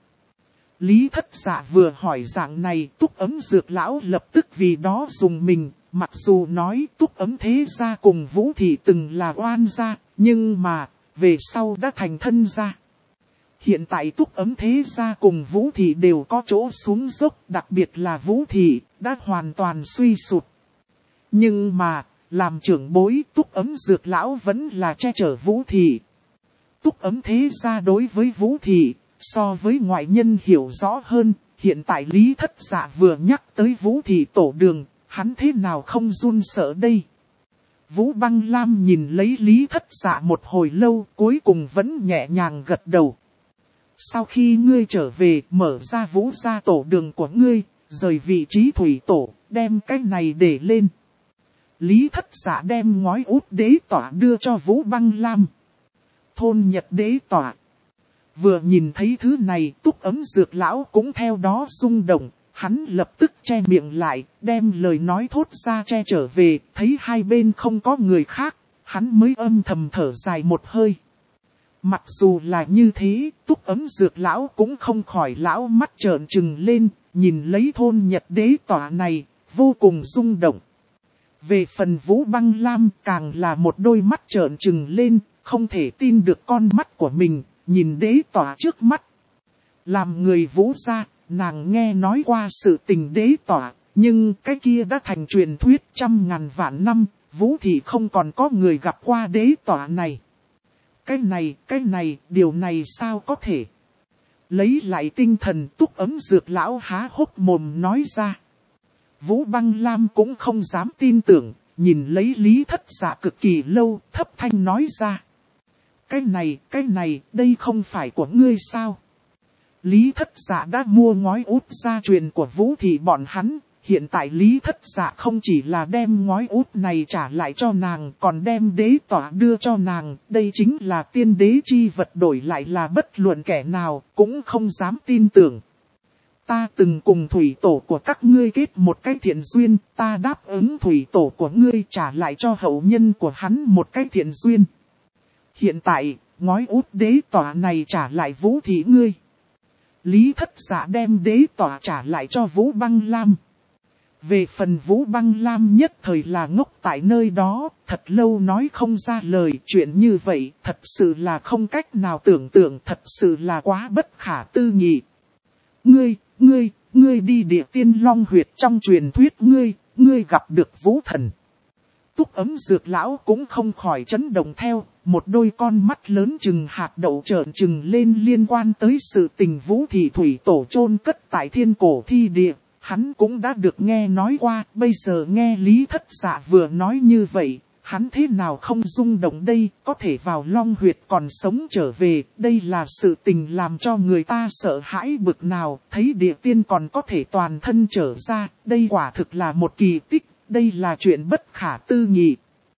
Lý Thất Dạ vừa hỏi dạng này, Túc Ấm Dược Lão lập tức vì đó dùng mình. Mặc dù nói Túc Ấm thế gia cùng Vũ Thị từng là oan gia, nhưng mà, về sau đã thành thân gia. Hiện tại Túc Ấm thế gia cùng Vũ Thị đều có chỗ xuống dốc, đặc biệt là Vũ Thị, đã hoàn toàn suy sụp. Nhưng mà, làm trưởng bối Túc Ấm Dược Lão vẫn là che chở Vũ Thị. Túc Ấm thế gia đối với Vũ Thị, so với ngoại nhân hiểu rõ hơn, hiện tại Lý Thất Dạ vừa nhắc tới Vũ Thị tổ đường, hắn thế nào không run sợ đây? Vũ Băng Lam nhìn lấy Lý Thất Dạ một hồi lâu, cuối cùng vẫn nhẹ nhàng gật đầu. Sau khi ngươi trở về, mở ra Vũ gia tổ đường của ngươi, rời vị trí thủy tổ, đem cái này để lên. Lý Thất Dạ đem ngói út đế tỏa đưa cho Vũ Băng Lam. Thôn Nhật đế tỏa. Vừa nhìn thấy thứ này, Túc Ấm Dược Lão cũng theo đó rung động. Hắn lập tức che miệng lại, đem lời nói thốt ra che trở về, thấy hai bên không có người khác, hắn mới âm thầm thở dài một hơi. Mặc dù là như thế, Túc Ấm Dược Lão cũng không khỏi lão mắt trợn trừng lên, nhìn lấy thôn Nhật đế tỏa này, vô cùng rung động. Về phần Vũ Băng Lam càng là một đôi mắt trợn trừng lên, không thể tin được con mắt của mình, nhìn đế tỏa trước mắt. Làm người Vũ gia, nàng nghe nói qua sự tình đế tỏa, nhưng cái kia đã thành truyền thuyết trăm ngàn vạn năm, Vũ thị không còn có người gặp qua đế tỏa này. Cái này, điều này sao có thể? Lấy lại tinh thần, Túc Ấm Dược lão há hốc mồm nói ra. Vũ Băng Lam cũng không dám tin tưởng, nhìn lấy Lý Thất Dạ cực kỳ lâu, thấp thanh nói ra. Cái này, đây không phải của ngươi sao? Lý Thất Dạ đã mua ngói út gia truyền của Vũ thị bọn hắn. Hiện tại Lý Thất Dạ không chỉ là đem ngói út này trả lại cho nàng, còn đem đế tỏa đưa cho nàng. Đây chính là tiên đế chi vật, đổi lại là bất luận kẻ nào, cũng không dám tin tưởng. Ta từng cùng thủy tổ của các ngươi kết một cái thiện duyên, ta đáp ứng thủy tổ của ngươi trả lại cho hậu nhân của hắn một cái thiện duyên. Hiện tại, ngói út đế tỏa này trả lại Vũ thị ngươi. Lý Thất Dạ đem đế tỏa trả lại cho Vũ Băng Lam. Về phần Vũ Băng Lam nhất thời là ngốc tại nơi đó, thật lâu nói không ra lời. Chuyện như vậy thật sự là không cách nào tưởng tượng, thật sự là quá bất khả tư nghị. Ngươi đi Địa Tiên Long huyệt trong truyền thuyết ngươi gặp được Vũ thần. Túc Ấm Dược lão cũng không khỏi chấn động theo, một đôi con mắt lớn chừng hạt đậu trợn trừng lên liên quan tới sự tình Vũ thị thủy tổ chôn cất tại thiên cổ thi địa. Hắn cũng đã được nghe nói qua, bây giờ nghe Lý Thất Dạ vừa nói như vậy, hắn thế nào không rung động đây, có thể vào Long huyệt còn sống trở về, đây là sự tình làm cho người ta sợ hãi bực nào, thấy địa tiên còn có thể toàn thân trở ra, đây quả thực là một kỳ tích, đây là chuyện bất khả tư nghị.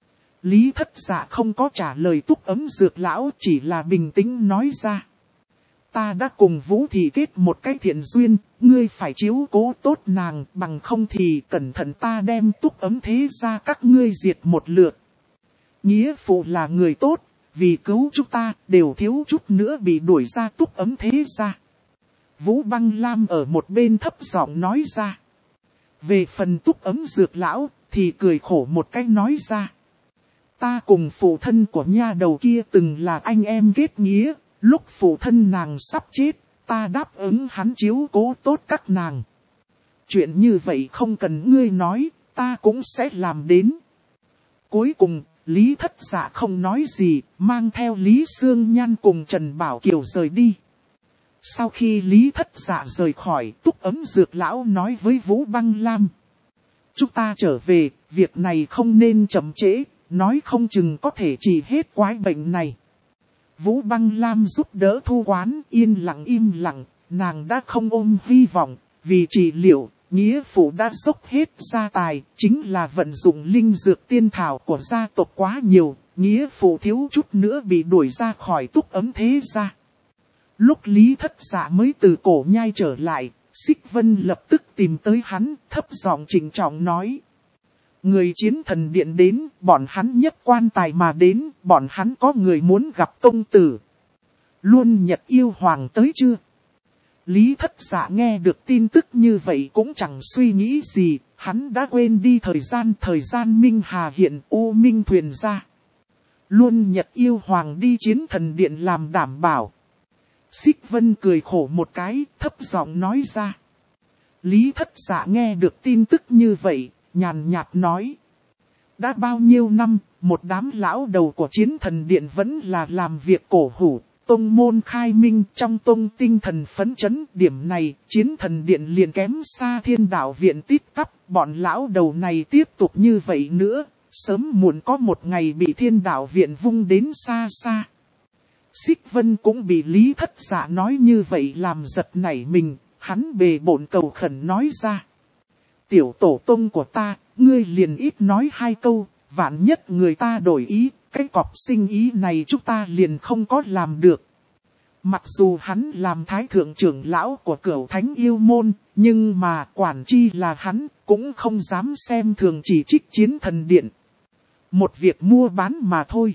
Lý Thất Dạ không có trả lời Túc Ấm Dược lão, chỉ là bình tĩnh nói ra. Ta đã cùng Vũ thị kết một cái thiện duyên, ngươi phải chiếu cố tốt nàng, bằng không thì cẩn thận ta đem Túc Ấm thế gia các ngươi diệt một lượt. Nghĩa phụ là người tốt, vì cứu chúng ta, đều thiếu chút nữa bị đuổi ra Túc Ấm thế gia. Vũ Băng Lam ở một bên thấp giọng nói ra. Về phần Túc Ấm Dược lão, thì cười khổ một cách nói ra. Ta cùng phụ thân của nha đầu kia từng là anh em kết nghĩa. Lúc phụ thân nàng sắp chết, ta đáp ứng hắn chiếu cố tốt các nàng. Chuyện như vậy không cần ngươi nói, ta cũng sẽ làm đến. Cuối cùng, Lý Thất Dạ không nói gì, mang theo Lý Sương Nhan cùng Trần Bảo Kiều rời đi. Sau khi Lý Thất Dạ rời khỏi, Túc Ấm Dược lão nói với Vũ Băng Lam. Chúng ta trở về, việc này không nên chậm trễ, nói không chừng có thể trị hết quái bệnh này. Vũ Băng Lam giúp đỡ Thu Quán yên lặng im lặng, nàng đã không ôm hy vọng, vì trị liệu, nghĩa phụ đã dốc hết gia tài, chính là vận dụng linh dược tiên thảo của gia tộc quá nhiều, nghĩa phụ thiếu chút nữa bị đuổi ra khỏi Túc Ấm thế gia. Lúc Lý Thất Dạ mới từ cổ nhai trở lại, Xích Vân lập tức tìm tới hắn, thấp giọng trịnh trọng nói. Người Chiến Thần Điện đến, bọn hắn nhất quan tài mà đến, bọn hắn có người muốn gặp công tử. Luôn Nhật Yêu Hoàng tới chưa? Lý Thất Dạ nghe được tin tức như vậy cũng chẳng suy nghĩ gì, hắn đã quên đi thời gian Minh Hà hiện U Minh thuyền ra. Luôn Nhật Yêu Hoàng đi Chiến Thần Điện làm đảm bảo. Xích Vân cười khổ một cái, thấp giọng nói ra. Lý Thất Dạ nghe được tin tức như vậy, nhàn nhạt nói. Đã bao nhiêu năm, một đám lão đầu của Chiến Thần Điện vẫn là làm việc cổ hủ, tông môn khai minh trong tông tinh thần phấn chấn. Điểm này, Chiến Thần Điện liền kém xa Thiên Đạo Viện tít tắp, bọn lão đầu này tiếp tục như vậy nữa, sớm muộn có một ngày bị Thiên Đạo Viện vung đến xa xa. Xích Vân cũng bị Lý Thất Dạ nói như vậy làm giật nảy mình, hắn bề bộn cầu khẩn nói ra. Tiểu tổ tông của ta, ngươi liền ít nói hai câu, vạn nhất người ta đổi ý, cái cọp sinh ý này chúng ta liền không có làm được. Mặc dù hắn làm thái thượng trưởng lão của Cửu Thánh Yêu Môn, nhưng mà quản chi là hắn, cũng không dám xem thường chỉ trích Chiến Thần Điện. Một việc mua bán mà thôi.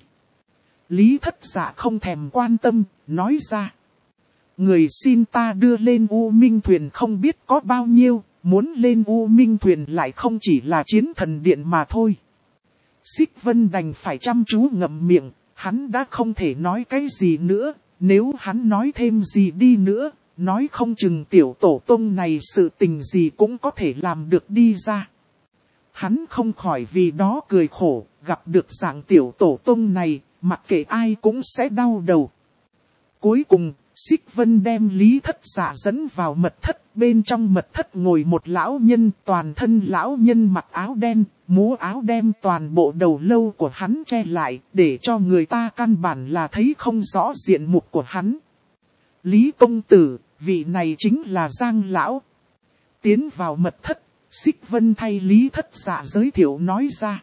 Lý Thất Dạ không thèm quan tâm, nói ra. Người xin ta đưa lên U Minh thuyền không biết có bao nhiêu, muốn lên U Minh thuyền lại không chỉ là Chiến Thần Điện mà thôi. Xích Vân đành phải chăm chú ngậm miệng, hắn đã không thể nói cái gì nữa, nếu hắn nói thêm gì đi nữa, nói không chừng tiểu tổ tông này sự tình gì cũng có thể làm được đi ra. Hắn không khỏi vì đó cười khổ, gặp được dạng tiểu tổ tông này, mặc kệ ai cũng sẽ đau đầu. Cuối cùng, Xích Vân đem Lý Thất Dạ dẫn vào mật thất, bên trong mật thất ngồi một lão nhân, toàn thân lão nhân mặc áo đen, múa áo đem toàn bộ đầu lâu của hắn che lại, để cho người ta căn bản là thấy không rõ diện mục của hắn. Lý công tử, vị này chính là Giang lão. Tiến vào mật thất, Xích Vân thay Lý Thất Dạ giới thiệu nói ra.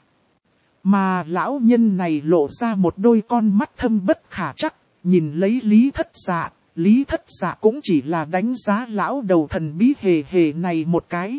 Mà lão nhân này lộ ra một đôi con mắt thâm bất khả trắc, nhìn lấy Lý Thất Dạ. Lý Thất Dạ cũng chỉ là đánh giá lão đầu thần bí hề hề này một cái.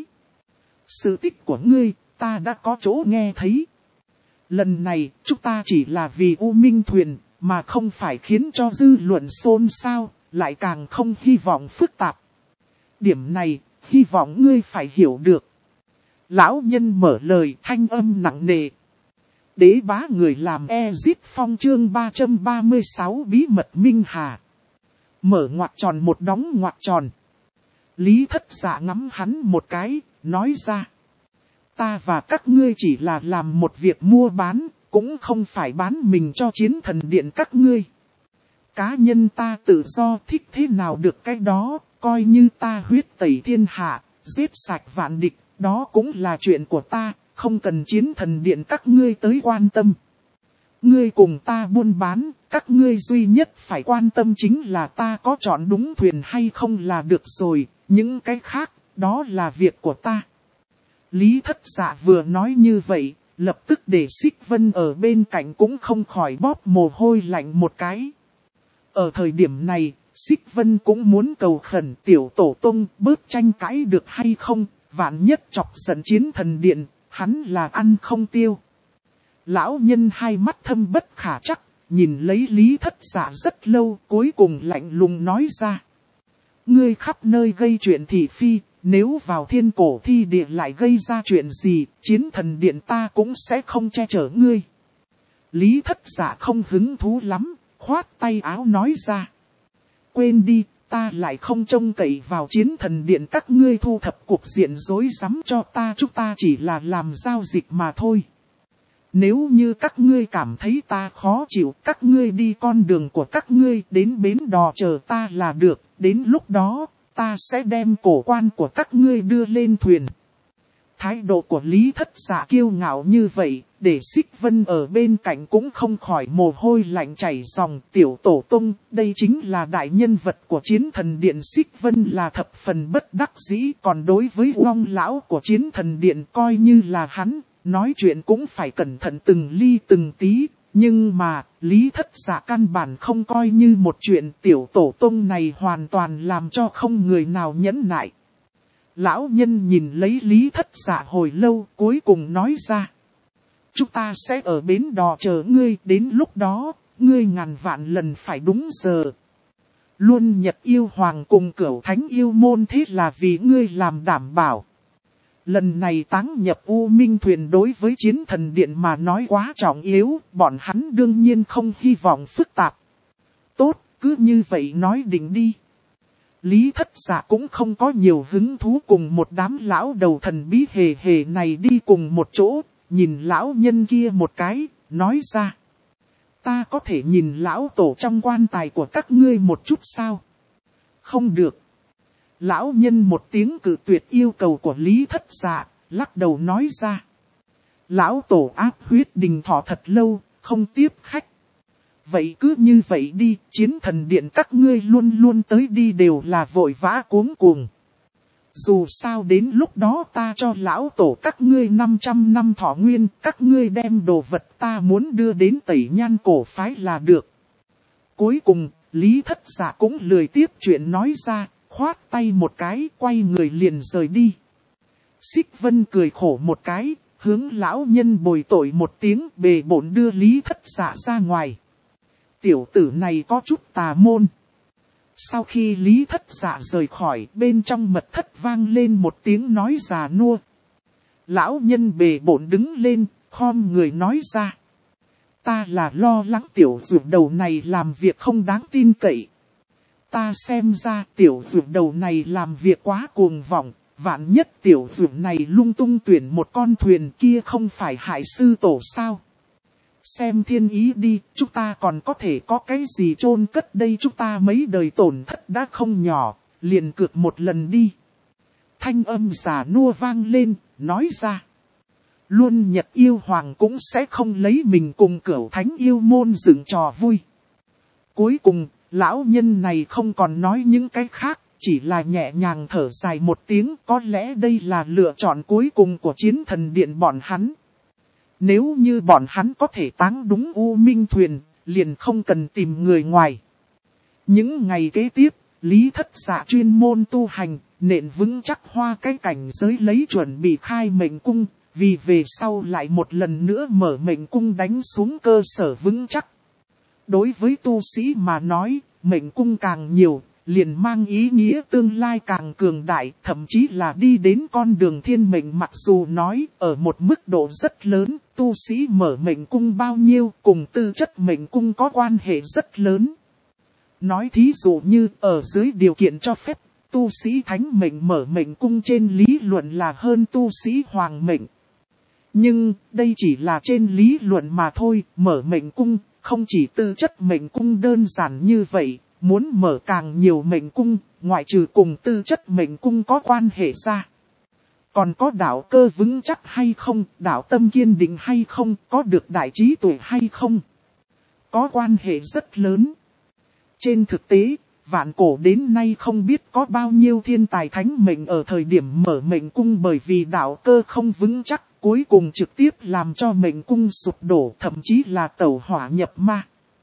Sự tích của ngươi, ta đã có chỗ nghe thấy. Lần này, chúng ta chỉ là vì U Minh Thuyền, mà không phải khiến cho dư luận xôn xao, lại càng không hy vọng phức tạp. Điểm này, hy vọng ngươi phải hiểu được. Lão nhân mở lời thanh âm nặng nề. Đế bá người làm Ezit Phong chương 336 bí mật Minh Hà. Mở ngoặc tròn một đóng ngoặc tròn. Lý Thất Dạ ngắm hắn một cái, nói ra. Ta và các ngươi chỉ là làm một việc mua bán, cũng không phải bán mình cho Chiến Thần Điện các ngươi. Cá nhân ta tự do thích thế nào được cái đó, coi như ta huyết tẩy thiên hạ, giết sạch vạn địch, đó cũng là chuyện của ta, không cần Chiến Thần Điện các ngươi tới quan tâm. Ngươi cùng ta buôn bán, các ngươi duy nhất phải quan tâm chính là ta có chọn đúng thuyền hay không là được rồi, những cái khác, đó là việc của ta. Lý Thất Dạ vừa nói như vậy, lập tức để Xích Vân ở bên cạnh cũng không khỏi bóp mồ hôi lạnh một cái. Ở thời điểm này, Xích Vân cũng muốn cầu khẩn tiểu tổ tông bớt tranh cãi được hay không, vạn nhất chọc giận Chiến Thần Điện, hắn là ăn không tiêu. Lão nhân hai mắt thâm bất khả trắc, nhìn lấy Lý Thất Dạ rất lâu, cuối cùng lạnh lùng nói ra. Ngươi khắp nơi gây chuyện thị phi, nếu vào thiên cổ thi địa lại gây ra chuyện gì, Chiến Thần Điện ta cũng sẽ không che chở ngươi. Lý Thất Dạ không hứng thú lắm, khoát tay áo nói ra. Quên đi, ta lại không trông cậy vào Chiến Thần Điện các ngươi thu thập cuộc diện rối rắm cho ta, chúng ta chỉ là làm giao dịch mà thôi. Nếu như các ngươi cảm thấy ta khó chịu, các ngươi đi con đường của các ngươi đến bến đò chờ ta là được, đến lúc đó, ta sẽ đem cổ quan của các ngươi đưa lên thuyền. Thái độ của Lý Thất Dạ kiêu ngạo như vậy, để Xích Vân ở bên cạnh cũng không khỏi mồ hôi lạnh chảy ròng. Tiểu tổ tông, đây chính là đại nhân vật của Chiến Thần Điện. Xích Vân là thập phần bất đắc dĩ, còn đối với Long lão của Chiến Thần Điện coi như là hắn, nói chuyện cũng phải cẩn thận từng ly từng tí. Nhưng mà, Lý Thất Dạ căn bản không coi như một chuyện, tiểu tổ tông này hoàn toàn làm cho không người nào nhẫn nại. Lão nhân nhìn lấy Lý Thất Dạ hồi lâu, cuối cùng nói ra. Chúng ta sẽ ở bến đò chờ ngươi, đến lúc đó, ngươi ngàn vạn lần phải đúng giờ. Luôn Nhật Yêu Hoàng cùng Cửu Thánh Yêu Môn thế là vì ngươi làm đảm bảo. Lần này táng nhập U Minh Thuyền đối với Chiến Thần Điện mà nói quá trọng yếu, bọn hắn đương nhiên không hy vọng phức tạp. Tốt, cứ như vậy nói định đi. Lý Thất Dạ cũng không có nhiều hứng thú cùng một đám lão đầu thần bí hề hề này đi cùng một chỗ, nhìn lão nhân kia một cái, nói ra. Ta có thể nhìn lão tổ trong quan tài của các ngươi một chút sao? Không được. Lão nhân một tiếng cự tuyệt yêu cầu của Lý Thất Dạ, lắc đầu nói ra. Lão tổ áp huyết đình thọ thật lâu, không tiếp khách. Vậy cứ như vậy đi, Chiến Thần Điện các ngươi luôn luôn tới đi đều là vội vã cuống cuồng. Dù sao đến lúc đó ta cho lão tổ các ngươi 500 năm thọ nguyên, các ngươi đem đồ vật ta muốn đưa đến Tẩy Nhan cổ phái là được. Cuối cùng, Lý Thất Dạ cũng lười tiếp chuyện nói ra, khoát tay một cái, quay người liền rời đi. Xích Vân cười khổ một cái, hướng lão nhân bồi tội một tiếng, bề bổn đưa Lý Thất Dạ ra ngoài. Tiểu tử này có chút tà môn. Sau khi Lý Thất Dạ rời khỏi, bên trong mật thất vang lên một tiếng nói già nua. Lão nhân bề bổn đứng lên, khom người nói ra. Ta là lo lắng tiểu dược đầu này làm việc không đáng tin cậy. Ta xem ra tiểu dược đầu này làm việc quá cuồng vọng, Vạn nhất tiểu vượn này lung tung tuyển một con thuyền kia không phải hại sư tổ sao? Xem thiên ý đi, chúng ta còn có thể có cái gì chôn cất đây, chúng ta mấy đời tổn thất đã không nhỏ, liền cược một lần đi. Thanh âm già nua vang lên, nói ra. Luôn Nhật yêu hoàng cũng sẽ không lấy mình cùng Cửu Thánh yêu môn dựng trò vui. Cuối cùng, lão nhân này không còn nói những cái khác, chỉ là nhẹ nhàng thở dài một tiếng, có lẽ đây là lựa chọn cuối cùng của chiến thần điện bọn hắn. Nếu như bọn hắn có thể táng đúng U Minh Thuyền, liền không cần tìm người ngoài. Những ngày kế tiếp, Lý Thất Dạ chuyên môn tu hành, nện vững chắc hoa cái cảnh giới lấy chuẩn bị khai mệnh cung, vì về sau lại một lần nữa mở mệnh cung đánh xuống cơ sở vững chắc. Đối với tu sĩ mà nói, mệnh cung càng nhiều, liền mang ý nghĩa tương lai càng cường đại, thậm chí là đi đến con đường thiên mệnh. Mặc dù nói ở một mức độ rất lớn, tu sĩ mở mệnh cung bao nhiêu cùng tư chất mệnh cung có quan hệ rất lớn. Nói thí dụ như ở dưới điều kiện cho phép, tu sĩ thánh mệnh mở mệnh cung trên lý luận là hơn tu sĩ hoàng mệnh. Nhưng đây chỉ là trên lý luận mà thôi, mở mệnh cung không chỉ tư chất mệnh cung đơn giản như vậy. Muốn mở càng nhiều mệnh cung, ngoại trừ cùng tư chất mệnh cung có quan hệ ra. Còn có đạo cơ vững chắc hay không, đạo tâm kiên định hay không, có được đại trí tuệ hay không. Có quan hệ rất lớn. Trên thực tế, vạn cổ đến nay không biết có bao nhiêu thiên tài thánh mệnh ở thời điểm mở mệnh cung bởi vì đạo cơ không vững chắc, cuối cùng trực tiếp làm cho mệnh cung sụp đổ, thậm chí là tẩu hỏa nhập ma.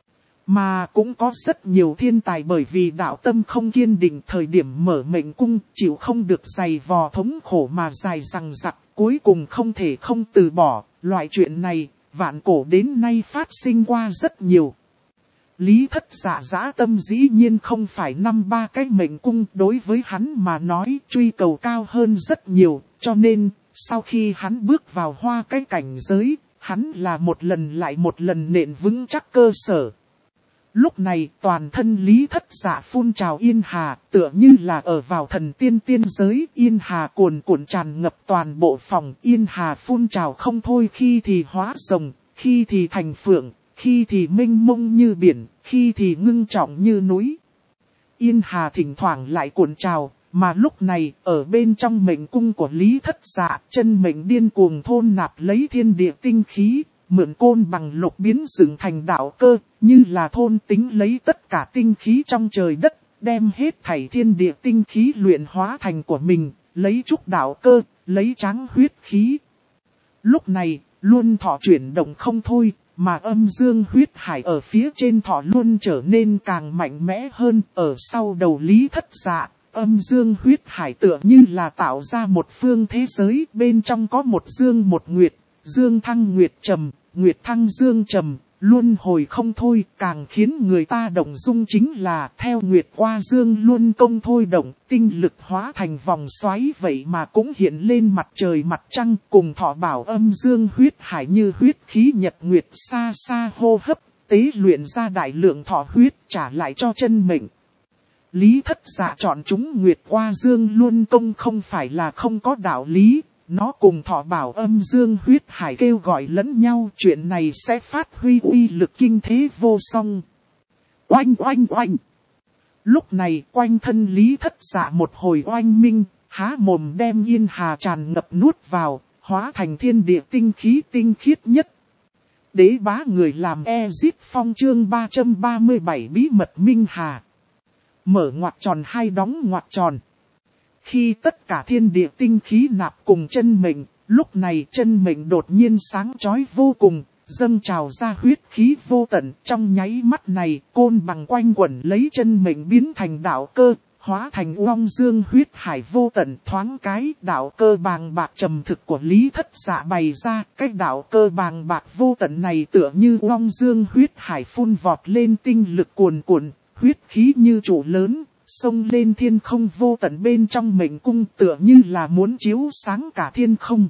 Mà cũng có rất nhiều thiên tài bởi vì đạo tâm không kiên định thời điểm mở mệnh cung, chịu không được dày vò thống khổ mà dài dằng dặc, cuối cùng không thể không từ bỏ. Loại chuyện này, vạn cổ đến nay phát sinh qua rất nhiều. Lý Thất Dạ dã tâm dĩ nhiên không phải 5-3 cái mệnh cung, đối với hắn mà nói truy cầu cao hơn rất nhiều, cho nên, sau khi hắn bước vào hoa cái cảnh giới, hắn là một lần lại một lần nện vững chắc cơ sở. Lúc này toàn thân Lý Thất Dạ phun trào yên hà, tựa như là ở vào thần tiên tiên giới, yên hà cuồn cuộn tràn ngập toàn bộ phòng, yên hà phun trào không thôi, khi thì hóa rồng, khi thì thành phượng, khi thì mênh mông như biển, khi thì ngưng trọng như núi. Yên hà thỉnh thoảng lại cuộn trào, mà lúc này ở bên trong mệnh cung của Lý Thất Dạ, chân mệnh điên cuồng thôn nạp lấy thiên địa tinh khí. Mượn côn bằng lục biến dựng thành đạo cơ, như là thôn tính lấy tất cả tinh khí trong trời đất, đem hết thảy thiên địa tinh khí luyện hóa thành của mình, lấy trúc đạo cơ, lấy tráng huyết khí. Lúc này, Luân Thọ chuyển động không thôi, mà âm dương huyết hải ở phía trên Thọ Luân trở nên càng mạnh mẽ hơn, ở sau đầu Lý Thất Dạ. Âm dương huyết hải tựa như là tạo ra một phương thế giới, bên trong có một dương một nguyệt, dương thăng nguyệt trầm, nguyệt thăng dương trầm, luân hồi không thôi. Càng khiến người ta động dung chính là theo nguyệt qua dương luân công thôi động, tinh lực hóa thành vòng xoáy vậy mà cũng hiện lên mặt trời mặt trăng, cùng Thọ bảo âm dương huyết hải như huyết khí nhật nguyệt xa xa hô hấp, tế luyện ra đại lượng thọ huyết trả lại cho chân mệnh. Lý Thất Dạ chọn chúng nguyệt qua dương luân công không phải là không có đạo lý. Nó cùng Thọ bảo âm dương huyết hải kêu gọi lẫn nhau, chuyện này sẽ phát huy uy lực kinh thế vô song. Oanh oanh oanh. Lúc này quanh thân Lý Thất Dạ một hồi oanh minh, há mồm đem yên hà tràn ngập nuốt vào, hóa thành thiên địa tinh khí tinh khiết nhất. Đế bá người làm Ezip Phong chương 337 bí mật minh hà. Mở ngoặc tròn hai đóng ngoặc tròn. Khi tất cả thiên địa tinh khí nạp cùng chân mệnh, lúc này chân mệnh đột nhiên sáng chói vô cùng, dâng trào ra huyết khí vô tận. Trong nháy mắt này, côn bằng quanh quẩn lấy chân mệnh biến thành đạo cơ, hóa thành uong dương huyết hải vô tận. Thoáng cái đạo cơ bàng bạc trầm thực của Lý Thất Dạ bày ra, cái đạo cơ bàng bạc vô tận này tựa như uong dương huyết hải phun vọt lên, tinh lực cuồn cuộn, huyết khí như trụ lớn. Xông lên thiên không vô tận bên trong mệnh cung, tựa như là muốn chiếu sáng cả thiên không.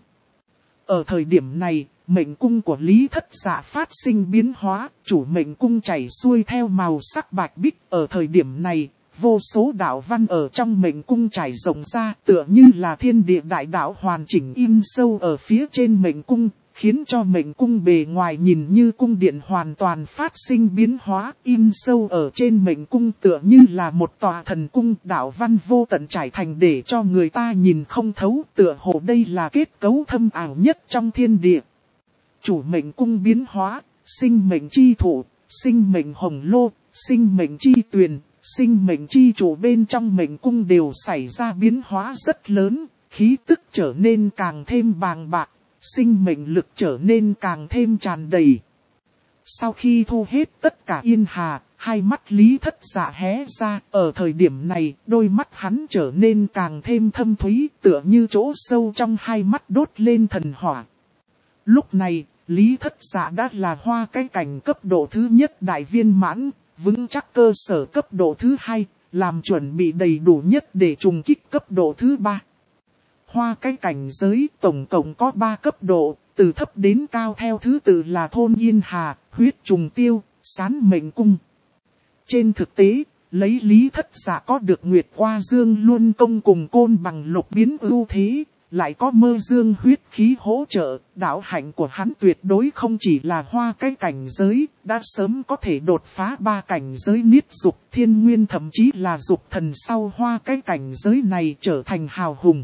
Ở thời điểm này, mệnh cung của Lý Thất Dạ phát sinh biến hóa, chủ mệnh cung chảy xuôi theo màu sắc bạch bích. Ở thời điểm này, vô số đạo văn ở trong mệnh cung trải rộng ra, tựa như là thiên địa đại đạo hoàn chỉnh in sâu ở phía trên mệnh cung, khiến cho mệnh cung bề ngoài nhìn như cung điện hoàn toàn phát sinh biến hóa, in sâu ở trên mệnh cung tựa như là một tòa thần cung, đạo văn vô tận trải thành để cho người ta nhìn không thấu, tựa hồ đây là kết cấu thâm ảo nhất trong thiên địa. Chủ mệnh cung biến hóa, sinh mệnh chi thủ, sinh mệnh hồng lô, sinh mệnh chi tuyền, sinh mệnh chi chủ bên trong mệnh cung đều xảy ra biến hóa rất lớn, khí tức trở nên càng thêm bàng bạc, sinh mệnh lực trở nên càng thêm tràn đầy. Sau khi thu hết tất cả yên hà, hai mắt Lý Thất Dạ hé ra, ở thời điểm này, đôi mắt hắn trở nên càng thêm thâm thúy, tựa như chỗ sâu trong hai mắt đốt lên thần hỏa. Lúc này, Lý Thất Dạ đã là hoa cái cảnh cấp độ thứ nhất đại viên mãn, vững chắc cơ sở cấp độ thứ hai, làm chuẩn bị đầy đủ nhất để trùng kích cấp độ thứ ba. Hoa cái cảnh giới tổng cộng có 3 cấp độ, từ thấp đến cao theo thứ tự là thôn yên hà, huyết trùng tiêu, sán mệnh cung. Trên thực tế, lấy Lý Thất Dạ có được Nguyệt Hoa Dương Luân công cùng côn bằng lục biến ưu thế, lại có mơ dương huyết khí hỗ trợ, đạo hạnh của hắn tuyệt đối không chỉ là hoa cái cảnh giới, đã sớm có thể đột phá 3 cảnh giới niết dục thiên nguyên, thậm chí là dục thần sau hoa cái cảnh giới này trở thành hào hùng.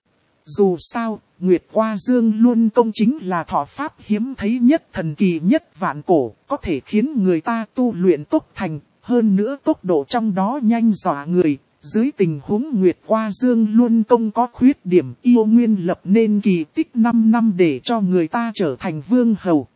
Dù sao, Nguyệt Hoa Dương Luân công chính là thọ pháp hiếm thấy nhất, thần kỳ nhất vạn cổ, có thể khiến người ta tu luyện tốc thành, hơn nữa tốc độ trong đó nhanh dọa người. Dưới tình huống Nguyệt Hoa Dương Luân công có khuyết điểm, yêu nguyên lập nên kỳ tích 5 năm để cho người ta trở thành vương hầu.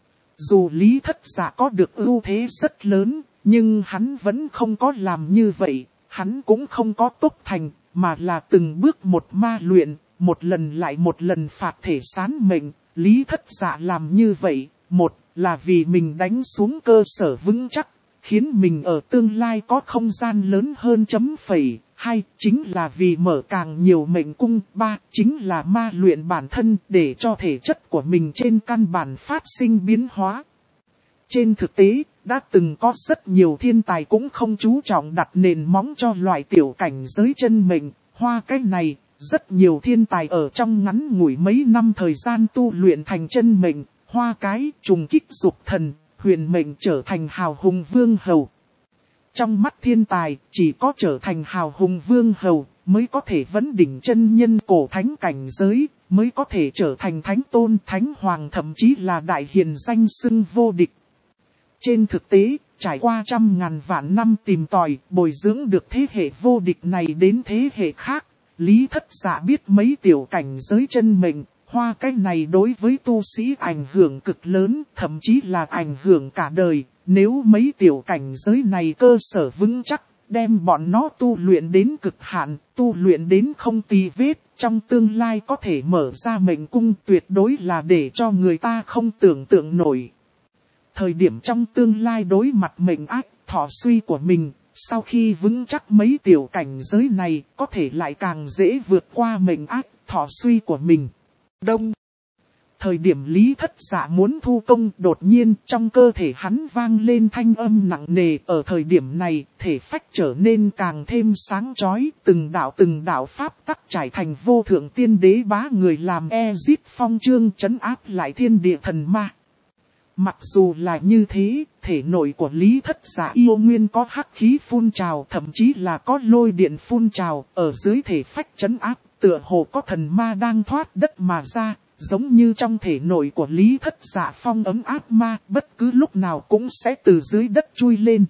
Dù Lý Thất Dạ có được ưu thế rất lớn, nhưng hắn vẫn không có làm như vậy, hắn cũng không có tốc thành, mà là từng bước một ma luyện, một lần lại một lần phạt thể sán mệnh. Lý Thất Dạ làm như vậy, một là vì mình đánh xuống cơ sở vững chắc, khiến mình ở tương lai có không gian lớn hơn chấm phẩy. 2. Chính là vì mở càng nhiều mệnh cung. 3. Chính là ma luyện bản thân để cho thể chất của mình trên căn bản phát sinh biến hóa. Trên thực tế, đã từng có rất nhiều thiên tài cũng không chú trọng đặt nền móng cho loại tiểu cảnh giới chân mệnh. Hoa cái này, rất nhiều thiên tài ở trong ngắn ngủi mấy năm thời gian tu luyện thành chân mệnh. Hoa cái trùng kích dục thần, huyền mệnh trở thành hào hùng vương hầu. Trong mắt thiên tài, chỉ có trở thành hào hùng vương hầu, mới có thể vấn đỉnh chân nhân cổ thánh cảnh giới, mới có thể trở thành thánh tôn, thánh hoàng, thậm chí là đại hiền danh xưng vô địch. Trên thực tế, trải qua trăm ngàn vạn năm tìm tòi, bồi dưỡng được thế hệ vô địch này đến thế hệ khác, Lý Thất Dạ biết mấy tiểu cảnh giới chân mệnh. Hoa cái này đối với tu sĩ ảnh hưởng cực lớn, thậm chí là ảnh hưởng cả đời. Nếu mấy tiểu cảnh giới này cơ sở vững chắc, đem bọn nó tu luyện đến cực hạn, tu luyện đến không tì vết, trong tương lai có thể mở ra mệnh cung, tuyệt đối là để cho người ta không tưởng tượng nổi. Thời điểm trong tương lai đối mặt mệnh ác, thọ suy của mình, sau khi vững chắc mấy tiểu cảnh giới này, có thể lại càng dễ vượt qua mệnh ác, thọ suy của mình. Đông. Thời điểm Lý Thất Dạ muốn thu công, đột nhiên trong cơ thể hắn vang lên thanh âm nặng nề. Ở thời điểm này, thể phách trở nên càng thêm sáng chói, từng đạo pháp tắc trải thành vô thượng tiên đế bá người làm Ezit phong chương trấn áp lại thiên địa thần ma. Mặc dù là như thế, thể nội của Lý Thất Dạ yêu nguyên có hắc khí phun trào, thậm chí là có lôi điện phun trào, ở dưới thể phách trấn áp. Tựa hồ có thần ma đang thoát đất mà ra, giống như trong thể nội của Lý Thất Dạ phong ấm áp ma, bất cứ lúc nào cũng sẽ từ dưới đất chui lên.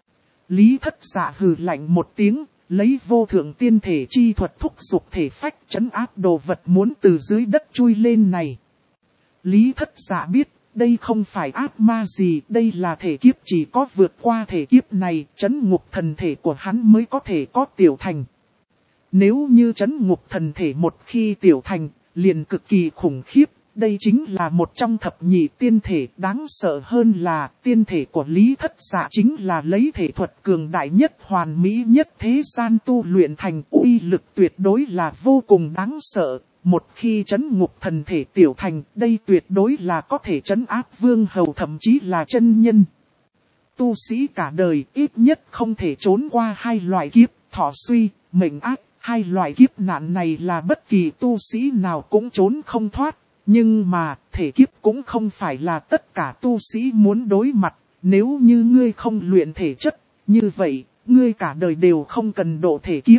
Lý Thất Dạ hừ lạnh một tiếng, lấy vô thượng tiên thể chi thuật thúc giục thể phách trấn áp đồ vật muốn từ dưới đất chui lên này. Lý Thất Dạ biết, đây không phải ác ma gì, đây là thể kiếp, chỉ có vượt qua thể kiếp này, trấn ngục thần thể của hắn mới có thể có tiểu thành. Nếu như trấn ngục thần thể một khi tiểu thành, liền cực kỳ khủng khiếp, đây chính là một trong thập nhị tiên thể. Đáng sợ hơn là tiên thể của Lý Thất Dạ chính là lấy thể thuật cường đại nhất, hoàn mỹ nhất thế gian tu luyện thành, uy lực tuyệt đối là vô cùng đáng sợ. Một khi trấn ngục thần thể tiểu thành, đây tuyệt đối là có thể trấn áp vương hầu thậm chí là chân nhân. Tu sĩ cả đời ít nhất không thể trốn qua hai loại kiếp, thọ suy, mệnh ác. Hai loại kiếp nạn này là bất kỳ tu sĩ nào cũng trốn không thoát. Nhưng mà, thể kiếp cũng không phải là tất cả tu sĩ muốn đối mặt. Nếu như ngươi không luyện thể chất, như vậy, ngươi cả đời đều không cần độ thể kiếp.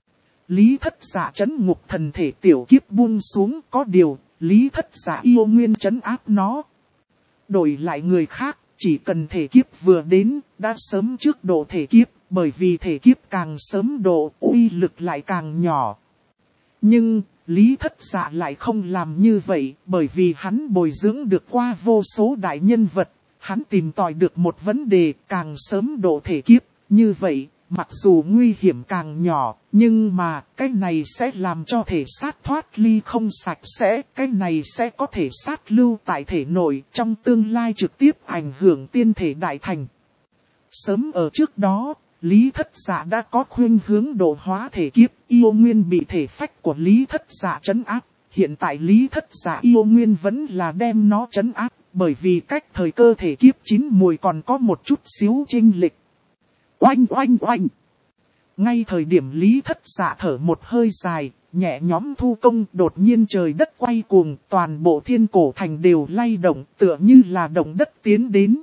Lý Thất Dạ trấn ngục thần thể tiểu kiếp buông xuống, có điều, Lý Thất Dạ yêu nguyên trấn áp nó. Đổi lại người khác, chỉ cần thể kiếp vừa đến, đã sớm trước độ thể kiếp, bởi vì thể kiếp càng sớm độ, uy lực lại càng nhỏ. Nhưng, Lý Thất Dạ lại không làm như vậy, bởi vì hắn bồi dưỡng được qua vô số đại nhân vật, hắn tìm tòi được một vấn đề càng sớm độ thể kiếp, như vậy, mặc dù nguy hiểm càng nhỏ, nhưng mà cái này sẽ làm cho thể sát thoát ly không sạch sẽ, cái này sẽ có thể sát lưu tại thể nội trong tương lai trực tiếp ảnh hưởng tiên thể đại thành. Sớm ở trước đó, Lý Thất Dạ đã có khuynh hướng độ hóa thể kiếp, yêu nguyên bị thể phách của Lý Thất Dạ trấn áp. Hiện tại Lý Thất Dạ yêu nguyên vẫn là đem nó trấn áp, bởi vì cách thời cơ thể kiếp chín mùi còn có một chút xíu chênh lệch. Oanh oanh oanh! Ngay thời điểm Lý Thất Dạ thở một hơi dài, nhẹ nhõm thu công, đột nhiên trời đất quay cuồng, toàn bộ thiên cổ thành đều lay động, tựa như là động đất tiến đến.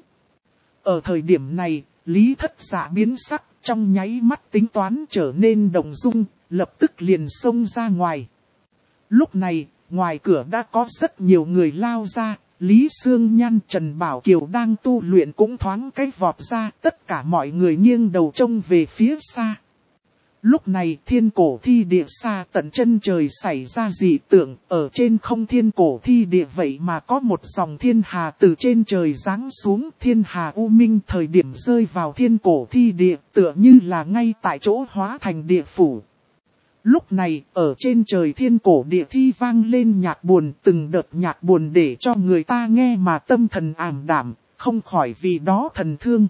Ở thời điểm này, Lý Thất Dạ biến sắc, trong nháy mắt tính toán trở nên động dung, lập tức liền xông ra ngoài. Lúc này, ngoài cửa đã có rất nhiều người lao ra, Lý Sương Nhan, Trần Bảo Kiều đang tu luyện cũng thoáng cái vọt ra, tất cả mọi người nghiêng đầu trông về phía xa. Lúc này thiên cổ thi địa xa tận chân trời xảy ra dị tượng, ở trên không thiên cổ thi địa vậy mà có một dòng thiên hà từ trên trời giáng xuống, thiên hà u minh thời điểm rơi vào thiên cổ thi địa, tựa như là ngay tại chỗ hóa thành địa phủ. Lúc này, ở trên trời thiên cổ địa thi vang lên nhạc buồn, từng đợt nhạc buồn để cho người ta nghe mà tâm thần ảm đạm, không khỏi vì đó thần thương.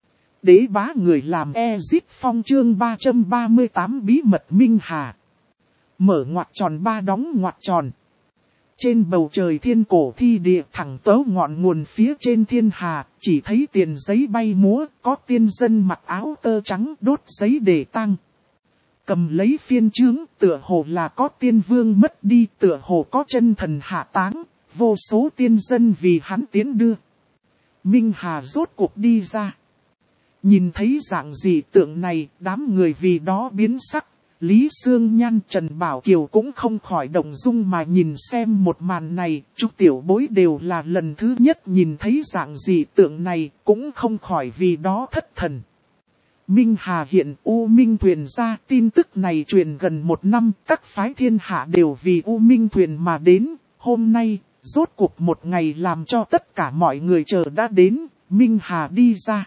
Đế bá người làm Ezit Phong chương 338 bí mật Minh Hà. Mở ngoặc tròn ba đóng ngoặc tròn. Trên bầu trời thiên cổ thi địa thẳng tấu ngọn nguồn phía trên thiên hà, chỉ thấy tiền giấy bay múa, có tiên dân mặc áo tơ trắng đốt giấy để tang. Cầm lấy phiên chướng, tựa hồ là có tiên vương mất đi, tựa hồ có chân thần hạ táng, vô số tiên dân vì hắn tiến đưa. Minh Hà rốt cuộc đi ra. Nhìn thấy dạng dị tượng này, đám người vì đó biến sắc, Lý Sương Nhan, Trần Bảo Kiều cũng không khỏi động dung mà nhìn xem một màn này, chúc tiểu bối đều là lần thứ nhất nhìn thấy dạng dị tượng này, cũng không khỏi vì đó thất thần. Minh Hà hiện U Minh Thuyền ra, tin tức này truyền gần một năm, các phái thiên hạ đều vì U Minh Thuyền mà đến, hôm nay, rốt cuộc một ngày làm cho tất cả mọi người chờ đã đến, Minh Hà đi ra.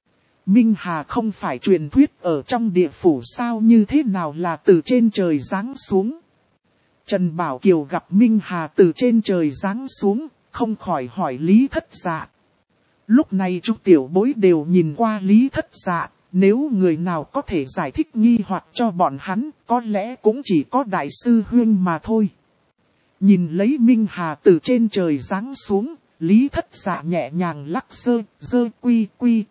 Minh Hà không phải truyền thuyết ở trong địa phủ sao, như thế nào là từ trên trời giáng xuống. Trần Bảo Kiều gặp Minh Hà từ trên trời giáng xuống, không khỏi hỏi Lý Thất Dạ. Lúc này chúng tiểu bối đều nhìn qua Lý Thất Dạ, nếu người nào có thể giải thích nghi hoặc cho bọn hắn, có lẽ cũng chỉ có Đại sư Huyên mà thôi. Nhìn lấy Minh Hà từ trên trời giáng xuống, Lý Thất Dạ nhẹ nhàng lắc dơ quy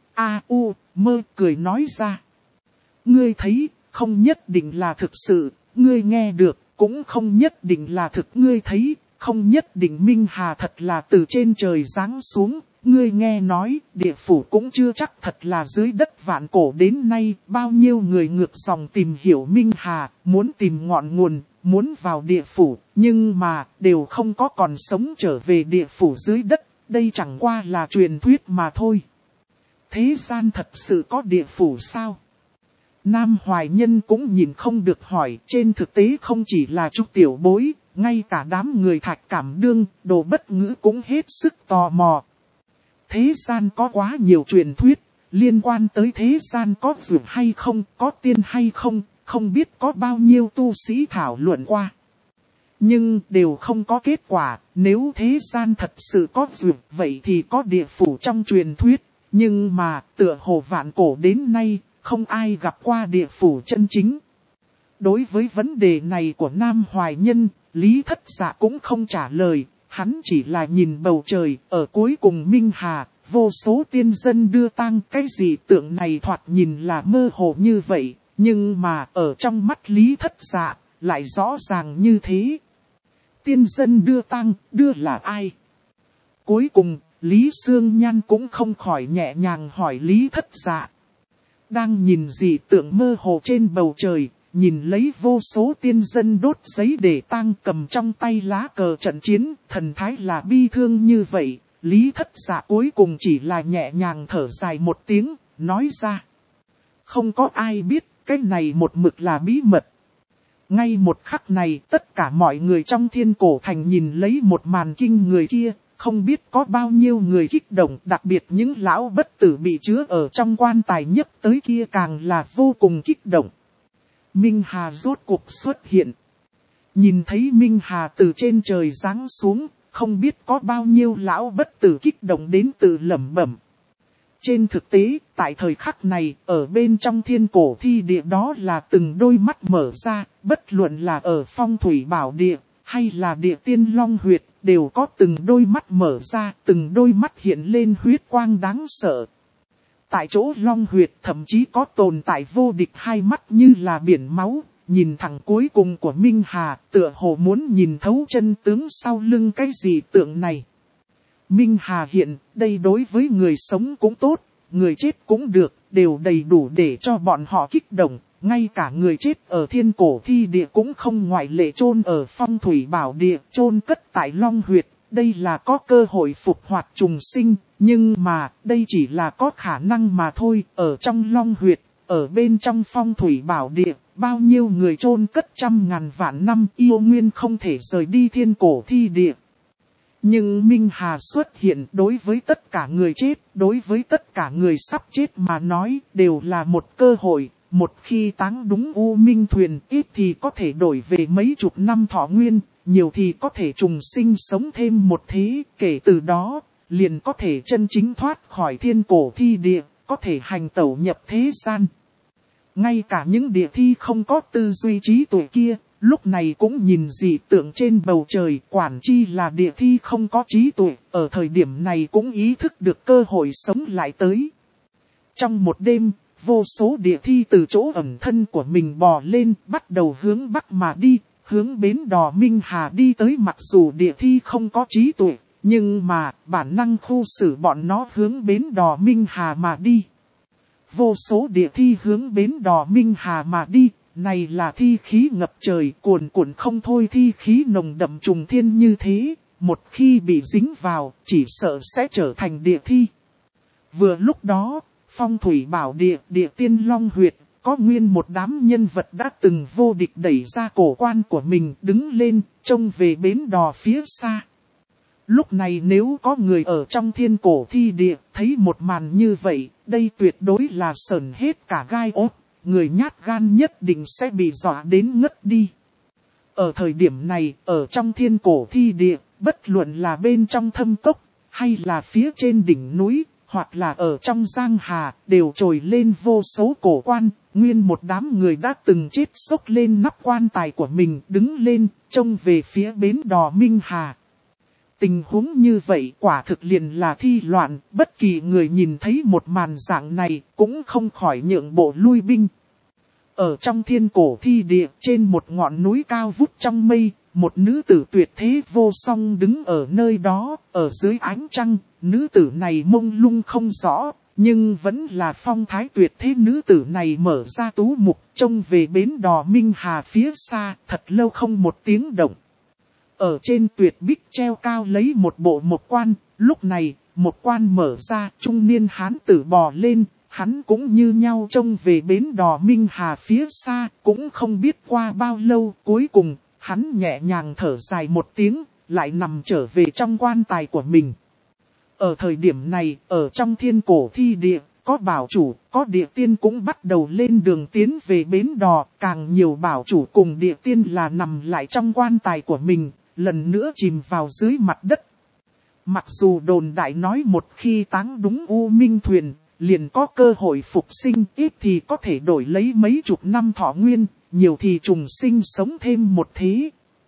a u mơ cười nói ra. Ngươi thấy, không nhất định là thực sự, ngươi nghe được, cũng không nhất định là thực, ngươi thấy, không nhất định Minh Hà thật là từ trên trời giáng xuống. Ngươi nghe nói, địa phủ cũng chưa chắc thật là dưới đất vạn cổ đến nay, bao nhiêu người ngược dòng tìm hiểu Minh Hà, muốn tìm ngọn nguồn, muốn vào địa phủ, nhưng mà, đều không có còn sống trở về địa phủ dưới đất, đây chẳng qua là truyền thuyết mà thôi. Thế gian thật sự có địa phủ sao? Nam Hoài Nhân cũng nhìn không được hỏi, trên thực tế không chỉ là Trúc tiểu bối, ngay cả đám người Thạch Cảm Đương, Đồ Bất Ngữ cũng hết sức tò mò. Thế gian có quá nhiều truyền thuyết, liên quan tới thế gian có dược hay không, có tiên hay không, không biết có bao nhiêu tu sĩ thảo luận qua. Nhưng đều không có kết quả, nếu thế gian thật sự có dược, vậy thì có địa phủ trong truyền thuyết. Nhưng mà, tựa hồ vạn cổ đến nay, không ai gặp qua địa phủ chân chính. Đối với vấn đề này của Nam Hoài Nhân, Lý Thất Dạ cũng không trả lời, hắn chỉ là nhìn bầu trời, ở cuối cùng Minh Hà, vô số tiên dân đưa tang, cái dị tượng này thoạt nhìn là mơ hồ như vậy, nhưng mà ở trong mắt Lý Thất Dạ, lại rõ ràng như thế. Tiên dân đưa tang, đưa là ai? Cuối cùng, Lý Sương Nhan cũng không khỏi nhẹ nhàng hỏi Lý Thất Dạ. Đang nhìn dị tượng mơ hồ trên bầu trời, nhìn lấy vô số tiên dân đốt giấy để tang, cầm trong tay lá cờ trận chiến, thần thái là bi thương như vậy. Lý Thất Dạ cuối cùng chỉ là nhẹ nhàng thở dài một tiếng, nói ra. Không có ai biết, cái này một mực là bí mật. Ngay một khắc này, tất cả mọi người trong Thiên Cổ Thành nhìn lấy một màn kinh người kia, không biết có bao nhiêu người kích động, đặc biệt những lão bất tử bị chứa ở trong quan tài nhất tới kia càng là vô cùng kích động. Minh Hà rốt cuộc xuất hiện. Nhìn thấy Minh Hà từ trên trời giáng xuống, không biết có bao nhiêu lão bất tử kích động đến tự lẩm bẩm. Trên thực tế, tại thời khắc này, ở bên trong Thiên Cổ Thi Địa đó là từng đôi mắt mở ra, bất luận là ở Phong Thủy Bảo Địa, hay là Địa Tiên Long Huyệt, đều có từng đôi mắt mở ra, từng đôi mắt hiện lên huyết quang đáng sợ. Tại chỗ Long Huyệt thậm chí có tồn tại vô địch hai mắt như là biển máu, nhìn thẳng cuối cùng của Minh Hà, tựa hồ muốn nhìn thấu chân tướng sau lưng cái dị tượng này. Minh Hà hiện, đây đối với người sống cũng tốt, người chết cũng được, đều đầy đủ để cho bọn họ kích động, ngay cả người chết ở Thiên Cổ Thi Địa cũng không ngoại lệ, chôn ở Phong Thủy Bảo Địa, chôn cất tại Long Huyệt, đây là có cơ hội phục hoạt trùng sinh, nhưng mà, đây chỉ là có khả năng mà thôi, ở trong Long Huyệt, ở bên trong Phong Thủy Bảo Địa, bao nhiêu người chôn cất trăm ngàn vạn năm, yêu nguyên không thể rời đi Thiên Cổ Thi Địa. Nhưng Minh Hà xuất hiện, đối với tất cả người chết, đối với tất cả người sắp chết mà nói, đều là một cơ hội. Một khi táng đúng U Minh Thuyền, ít thì có thể đổi về mấy chục năm thọ nguyên, nhiều thì có thể trùng sinh sống thêm một thế. Kể từ đó, liền có thể chân chính thoát khỏi Thiên Cổ Thi Địa, có thể hành tẩu nhập thế gian. Ngay cả những địa thi không có tư duy trí tuệ kia, lúc này cũng nhìn dị tượng trên bầu trời, quản chi là địa thi không có trí tuệ, ở thời điểm này cũng ý thức được cơ hội sống lại tới. Trong một đêm, vô số địa thi từ chỗ ẩn thân của mình bò lên, bắt đầu hướng bắc mà đi, hướng bến đò Minh Hà đi tới. Mặc dù địa thi không có trí tuệ, nhưng mà bản năng khu xử bọn nó hướng bến đò Minh Hà mà đi. Vô số địa thi hướng bến đò Minh Hà mà đi, này là thi khí ngập trời, cuồn cuộn không thôi, thi khí nồng đậm trùng thiên như thế, một khi bị dính vào, chỉ sợ sẽ trở thành địa thi. Vừa lúc đó, Phong Thủy Bảo Địa, Địa Tiên Long Huyệt, có nguyên một đám nhân vật đã từng vô địch đẩy ra cổ quan của mình, đứng lên, trông về bến đò phía xa. Lúc này nếu có người ở trong Thiên Cổ Thi Địa, thấy một màn như vậy, đây tuyệt đối là sởn hết cả gai ốt, người nhát gan nhất định sẽ bị dọa đến ngất đi. Ở thời điểm này, ở trong Thiên Cổ Thi Địa, bất luận là bên trong thâm cốc, hay là phía trên đỉnh núi, hoặc là ở trong giang hà, đều trồi lên vô số cổ quan, nguyên một đám người đã từng chết xốc lên nắp quan tài của mình, đứng lên, trông về phía bến đò Minh Hà. Tình huống như vậy quả thực liền là thi loạn, bất kỳ người nhìn thấy một màn dạng này, cũng không khỏi nhượng bộ lui binh. Ở trong Thiên Cổ Thi Địa, trên một ngọn núi cao vút trong mây, một nữ tử tuyệt thế vô song đứng ở nơi đó, ở dưới ánh trăng, nữ tử này mông lung không rõ, nhưng vẫn là phong thái tuyệt thế. Nữ tử này mở ra tú mục, trông về bến đò Minh Hà phía xa, thật lâu không một tiếng động. Ở trên tuyệt bích treo cao lấy một bộ mộc quan, lúc này, mộc quan mở ra, trung niên hán tử bò lên, hắn cũng như nhau trông về bến đò Minh Hà phía xa, cũng không biết qua bao lâu, cuối cùng, hắn nhẹ nhàng thở dài một tiếng, lại nằm trở về trong quan tài của mình. Ở thời điểm này, ở trong Thiên Cổ Thi Địa, có bảo chủ, có địa tiên cũng bắt đầu lên đường tiến về bến đò, càng nhiều bảo chủ cùng địa tiên là nằm lại trong quan tài của mình, lần nữa chìm vào dưới mặt đất. Mặc dù đồn đại nói một khi táng đúng U Minh Thuyền, liền có cơ hội phục sinh, ít thì có thể đổi lấy mấy chục năm thọ nguyên, nhiều thì trùng sinh sống thêm một thế.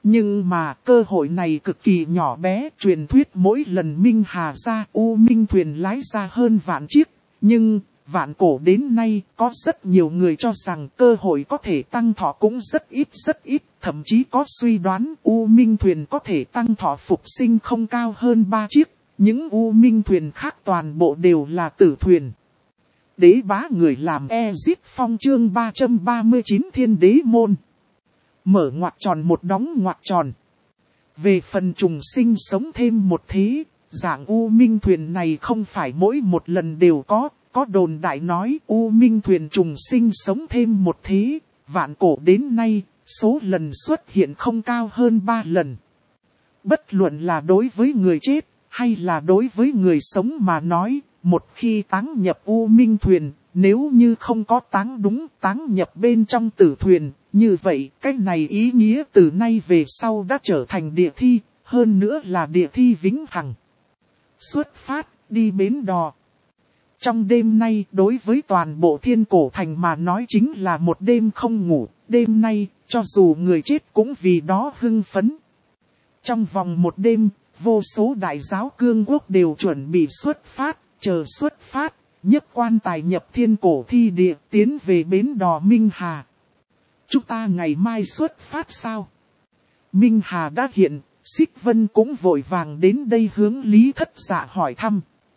Nhưng mà cơ hội này cực kỳ nhỏ bé, truyền thuyết mỗi lần Minh Hà ra U Minh thuyền lái ra hơn vạn chiếc, nhưng vạn cổ đến nay có rất nhiều người cho rằng cơ hội có thể tăng thọ cũng rất ít, thậm chí có suy đoán U Minh thuyền có thể tăng thọ phục sinh không cao hơn 3 chiếc, những U Minh thuyền khác toàn bộ đều là tử thuyền. Đế bá người làm Ezip Phong chương 339 Thiên Đế Môn. Mở ngoặc tròn một đóng ngoặc tròn. Về phần trùng sinh sống thêm một thế, dạng U Minh thuyền này không phải mỗi một lần đều có đồn đại nói U Minh thuyền trùng sinh sống thêm một thế, vạn cổ đến nay, số lần xuất hiện không cao hơn 3 lần. Bất luận là đối với người chết, hay là đối với người sống mà nói, một khi táng nhập U Minh thuyền, nếu như không có táng đúng táng nhập bên trong tử thuyền, như vậy cái này ý nghĩa từ nay về sau đã trở thành địa thi, hơn nữa là địa thi vĩnh hằng. Xuất phát, đi bến đò. Trong đêm nay đối với toàn bộ Thiên Cổ Thành mà nói chính là một đêm không ngủ, đêm nay cho dù người chết cũng vì đó hưng phấn. Trong vòng một đêm, vô số đại giáo cương quốc đều chuẩn bị xuất phát, chờ xuất phát, nhấc quan tài nhập Thiên Cổ Thi Địa tiến về bến đò Minh Hà. Chúng ta ngày mai xuất phát sao? Minh Hà đã hiện, Xích Vân cũng vội vàng đến đây hướng Lý Thất Dạ hỏi thăm.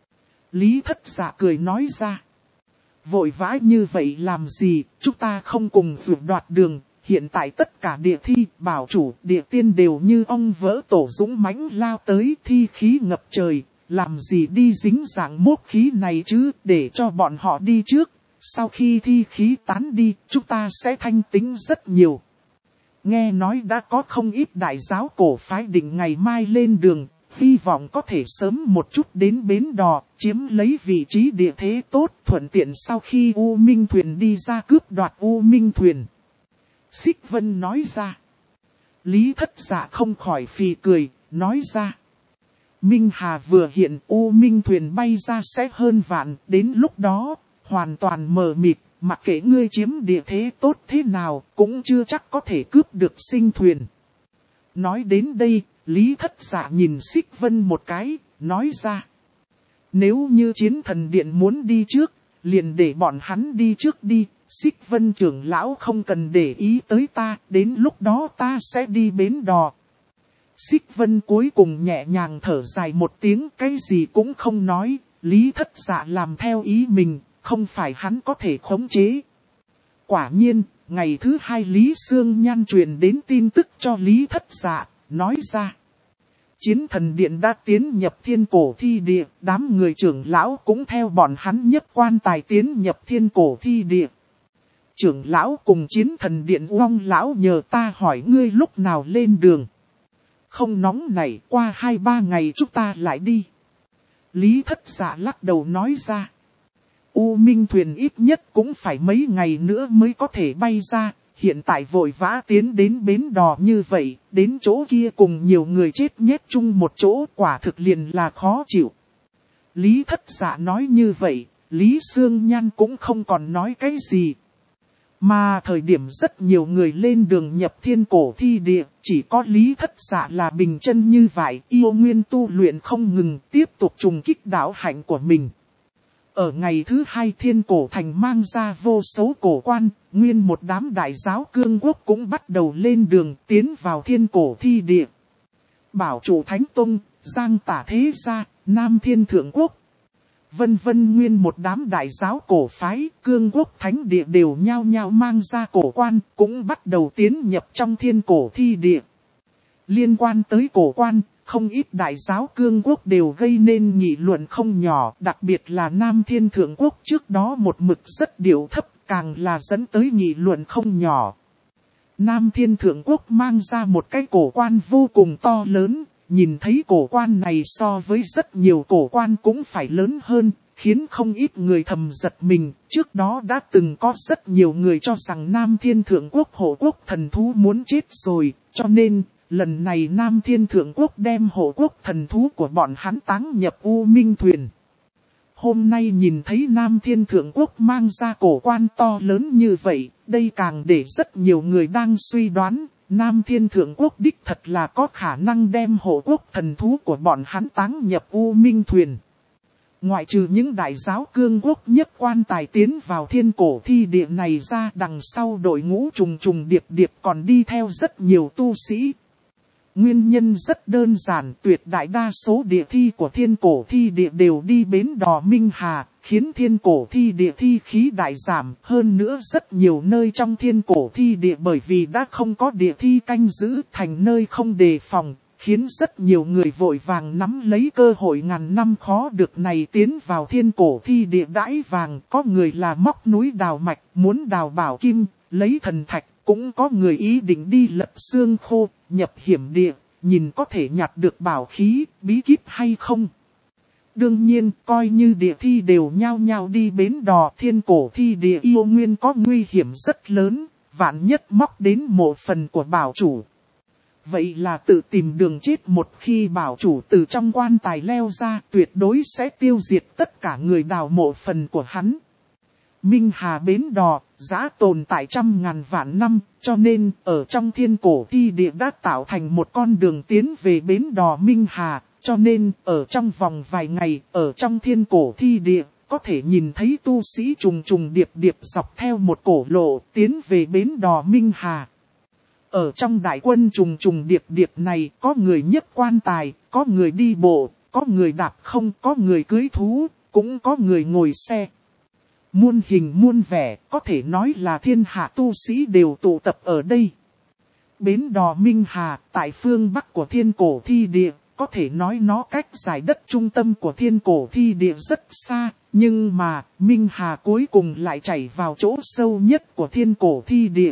Lý Thất Dạ cười nói ra. Vội vã như vậy làm gì, chúng ta không cùng vượt đoạt đường. Hiện tại tất cả địa thi, bảo chủ, địa tiên đều như ong vỡ tổ dũng mãnh lao tới, thi khí ngập trời. Làm gì đi dính dạng mốt khí này chứ, để cho bọn họ đi trước. Sau khi thi khí tán đi, chúng ta sẽ thanh tính rất nhiều. Nghe nói đã có không ít đại giáo cổ phái định ngày mai lên đường, hy vọng có thể sớm một chút đến bến đò, chiếm lấy vị trí địa thế tốt, thuận tiện sau khi U Minh thuyền đi ra cướp đoạt U Minh thuyền. Xích Vân nói ra. Lý Thất Dạ không khỏi phì cười, nói ra. Minh Hà vừa hiện U Minh thuyền bay ra sẽ hơn vạn, đến lúc đó, hoàn toàn mờ mịt, mặc kệ ngươi chiếm địa thế tốt thế nào, cũng chưa chắc có thể cướp được sinh thuyền. Nói đến đây, Lý Thất Dạ nhìn Xích Vân một cái, nói ra. Nếu như Chiến Thần Điện muốn đi trước, liền để bọn hắn đi trước đi, Xích Vân trưởng lão không cần để ý tới ta, đến lúc đó ta sẽ đi bến đò. Xích Vân cuối cùng nhẹ nhàng thở dài một tiếng, cái gì cũng không nói, Lý Thất Dạ làm theo ý mình, không phải hắn có thể khống chế. Quả nhiên, ngày thứ hai Lý Sương Nhan truyền đến tin tức cho Lý Thất Dạ, nói ra. Chiến Thần Điện đã tiến nhập Thiên Cổ Thi Địa, đám người trưởng lão cũng theo bọn hắn nhất quan tài tiến nhập Thiên Cổ Thi Địa. Trưởng lão cùng Chiến Thần Điện Uông lão nhờ ta hỏi ngươi lúc nào lên đường. Không nóng này, qua 2-3 ngày chúng ta lại đi. Lý Thất Dạ lắc đầu nói ra. U Minh thuyền ít nhất cũng phải mấy ngày nữa mới có thể bay ra. Hiện tại vội vã tiến đến bến đò như vậy, đến chỗ kia cùng nhiều người chết nhét chung một chỗ, quả thực liền là khó chịu. Lý Thất Dạ nói như vậy, Lý Sương Nhan cũng không còn nói cái gì. Mà thời điểm rất nhiều người lên đường nhập Thiên Cổ Thi Địa, chỉ có Lý Thất Dạ là bình chân như vậy, yêu nguyên tu luyện không ngừng, tiếp tục trùng kích đạo hạnh của mình. Ở ngày thứ hai Thiên Cổ Thành mang ra vô số cổ quan, nguyên một đám đại giáo cương quốc cũng bắt đầu lên đường tiến vào Thiên Cổ Thi Địa. Bảo chủ Thánh Tông, Giang Tả Thế Gia, Nam Thiên Thượng Quốc. Vân vân nguyên một đám đại giáo cổ phái, cương quốc thánh địa đều nhao nhao mang ra cổ quan, cũng bắt đầu tiến nhập trong Thiên Cổ Thi Địa. Liên quan tới cổ quan, không ít đại giáo cương quốc đều gây nên nghị luận không nhỏ, đặc biệt là Nam Thiên Thượng Quốc trước đó một mực rất điệu thấp, càng là dẫn tới nghị luận không nhỏ. Nam Thiên Thượng Quốc mang ra một cái cổ quan vô cùng to lớn, nhìn thấy cổ quan này so với rất nhiều cổ quan cũng phải lớn hơn, khiến không ít người thầm giật mình. Trước đó đã từng có rất nhiều người cho rằng Nam Thiên Thượng Quốc hộ quốc thần thú muốn chết rồi, cho nên lần này Nam Thiên Thượng Quốc đem hộ quốc thần thú của bọn hắn táng nhập U Minh thuyền. Hôm nay nhìn thấy Nam Thiên Thượng Quốc mang ra cổ quan to lớn như vậy, đây càng để rất nhiều người đang suy đoán, Nam Thiên Thượng Quốc đích thật là có khả năng đem hộ quốc thần thú của bọn hắn táng nhập U Minh Thuyền. Ngoại trừ những đại giáo cương quốc nhất quan tài tiến vào thiên cổ thi địa này ra, đằng sau đội ngũ trùng trùng điệp điệp còn đi theo rất nhiều tu sĩ. Nguyên nhân rất đơn giản, tuyệt đại đa số địa thi của thiên cổ thi địa đều đi bến đò Minh Hà, khiến thiên cổ thi địa thi khí đại giảm. Hơn nữa rất nhiều nơi trong thiên cổ thi địa bởi vì đã không có địa thi canh giữ thành nơi không đề phòng, khiến rất nhiều người vội vàng nắm lấy cơ hội ngàn năm khó được này tiến vào thiên cổ thi địa đãi vàng. Có người là móc núi đào mạch, muốn đào bảo kim, lấy thần thạch. Cũng có người ý định đi lật xương khô, nhập hiểm địa, nhìn có thể nhặt được bảo khí, bí kíp hay không. Đương nhiên, coi như địa thi đều nhao nhao đi bến đò, thiên cổ thi địa yêu nguyên có nguy hiểm rất lớn, vạn nhất móc đến một phần của bảo chủ. Vậy là tự tìm đường chết, một khi bảo chủ từ trong quan tài leo ra, tuyệt đối sẽ tiêu diệt tất cả người đào mộ phần của hắn. Minh Hà bến đò, giá tồn tại trăm ngàn vạn năm, cho nên ở trong thiên cổ thi địa đã tạo thành một con đường tiến về bến đò Minh Hà, cho nên ở trong vòng vài ngày, ở trong thiên cổ thi địa, có thể nhìn thấy tu sĩ trùng trùng điệp điệp dọc theo một cổ lộ tiến về bến đò Minh Hà. Ở trong đại quân trùng trùng điệp điệp này, có người nhấc quan tài, có người đi bộ, có người đạp không, có người cưỡi thú, cũng có người ngồi xe. Muôn hình muôn vẻ, có thể nói là thiên hạ tu sĩ đều tụ tập ở đây. Bến đò Minh Hà, tại phương Bắc của thiên cổ thi địa, có thể nói nó cách giải đất trung tâm của thiên cổ thi địa rất xa, nhưng mà, Minh Hà cuối cùng lại chảy vào chỗ sâu nhất của thiên cổ thi địa.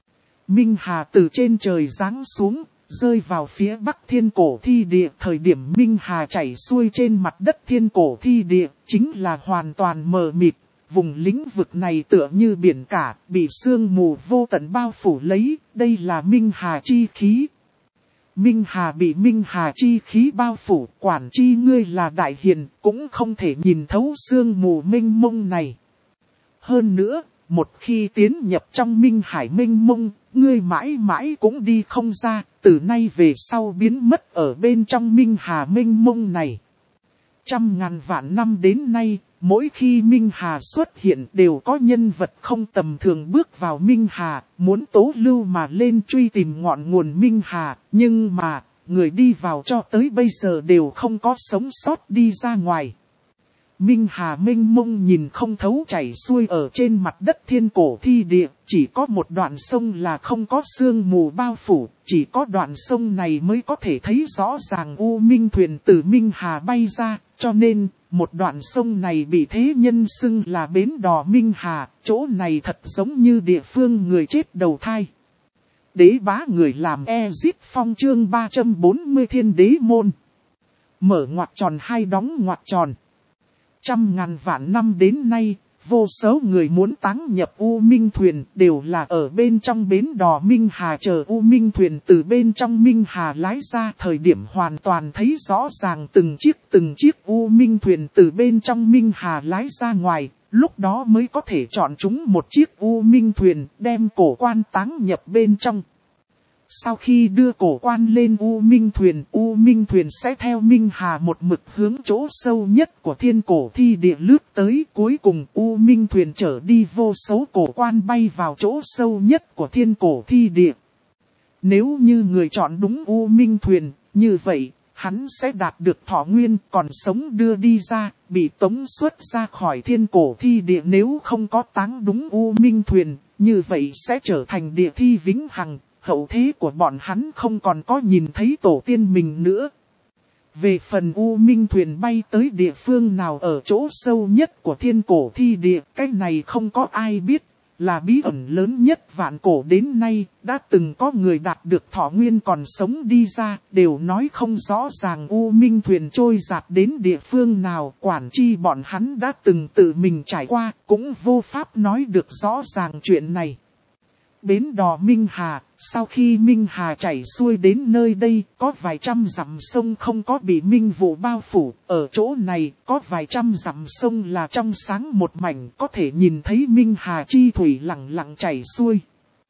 Minh Hà từ trên trời giáng xuống, rơi vào phía Bắc thiên cổ thi địa. Thời điểm Minh Hà chảy xuôi trên mặt đất thiên cổ thi địa, chính là hoàn toàn mờ mịt. Vùng lĩnh vực này tựa như biển cả, bị sương mù vô tận bao phủ lấy, đây là Minh Hà chi khí. Minh Hà bị Minh Hà chi khí bao phủ, quản chi ngươi là đại hiền, cũng không thể nhìn thấu sương mù mênh mông này. Hơn nữa, một khi tiến nhập trong Minh Hải mênh mông, ngươi mãi mãi cũng đi không ra, từ nay về sau biến mất ở bên trong Minh Hà mênh mông này. Trăm ngàn vạn năm đến nay, mỗi khi Minh Hà xuất hiện đều có nhân vật không tầm thường bước vào Minh Hà, muốn tố lưu mà lên truy tìm ngọn nguồn Minh Hà, nhưng mà, người đi vào cho tới bây giờ đều không có sống sót đi ra ngoài. Minh Hà mênh mông nhìn không thấu chảy xuôi ở trên mặt đất thiên cổ thi địa, chỉ có một đoạn sông là không có sương mù bao phủ, chỉ có đoạn sông này mới có thể thấy rõ ràng U Minh thuyền từ Minh Hà bay ra, cho nên, một đoạn sông này bị thế nhân xưng là bến đò Minh Hà, chỗ này thật giống như địa phương người chết đầu thai. Đế bá người làm Ezip Phong chương 340 thiên đế môn. Mở ngoặc tròn hai đóng ngoặc tròn. Trăm ngàn vạn năm đến nay, vô số người muốn táng nhập U Minh thuyền đều là ở bên trong bến đò Minh Hà chờ U Minh thuyền từ bên trong Minh Hà lái ra. Thời điểm hoàn toàn thấy rõ ràng từng chiếc U Minh thuyền từ bên trong Minh Hà lái ra ngoài, lúc đó mới có thể chọn chúng một chiếc U Minh thuyền đem cổ quan táng nhập bên trong. Sau khi đưa cổ quan lên U Minh thuyền sẽ theo Minh Hà một mực hướng chỗ sâu nhất của thiên cổ thi địa lướt tới. Cuối cùng U Minh thuyền chở đi vô số cổ quan bay vào chỗ sâu nhất của thiên cổ thi địa. Nếu như người chọn đúng U Minh thuyền, như vậy, hắn sẽ đạt được thọ nguyên, còn sống đưa đi ra, bị tống xuất ra khỏi thiên cổ thi địa. Nếu không có táng đúng U Minh thuyền, như vậy sẽ trở thành địa thi vĩnh hằng. Hậu thế của bọn hắn không còn có nhìn thấy tổ tiên mình nữa. Về phần U Minh thuyền bay tới địa phương nào ở chỗ sâu nhất của thiên cổ thi địa, cái này không có ai biết, là bí ẩn lớn nhất vạn cổ đến nay, đã từng có người đạt được thọ nguyên còn sống đi ra, đều nói không rõ ràng U Minh thuyền trôi dạt đến địa phương nào, quản chi bọn hắn đã từng tự mình trải qua, cũng vô pháp nói được rõ ràng chuyện này. Bến đò Minh Hà, sau khi Minh Hà chảy xuôi đến nơi đây, có vài trăm dặm sông không có bị minh vụ bao phủ, ở chỗ này có vài trăm dặm sông là trong sáng một mảnh, có thể nhìn thấy Minh Hà chi thủy lặng lặng chảy xuôi.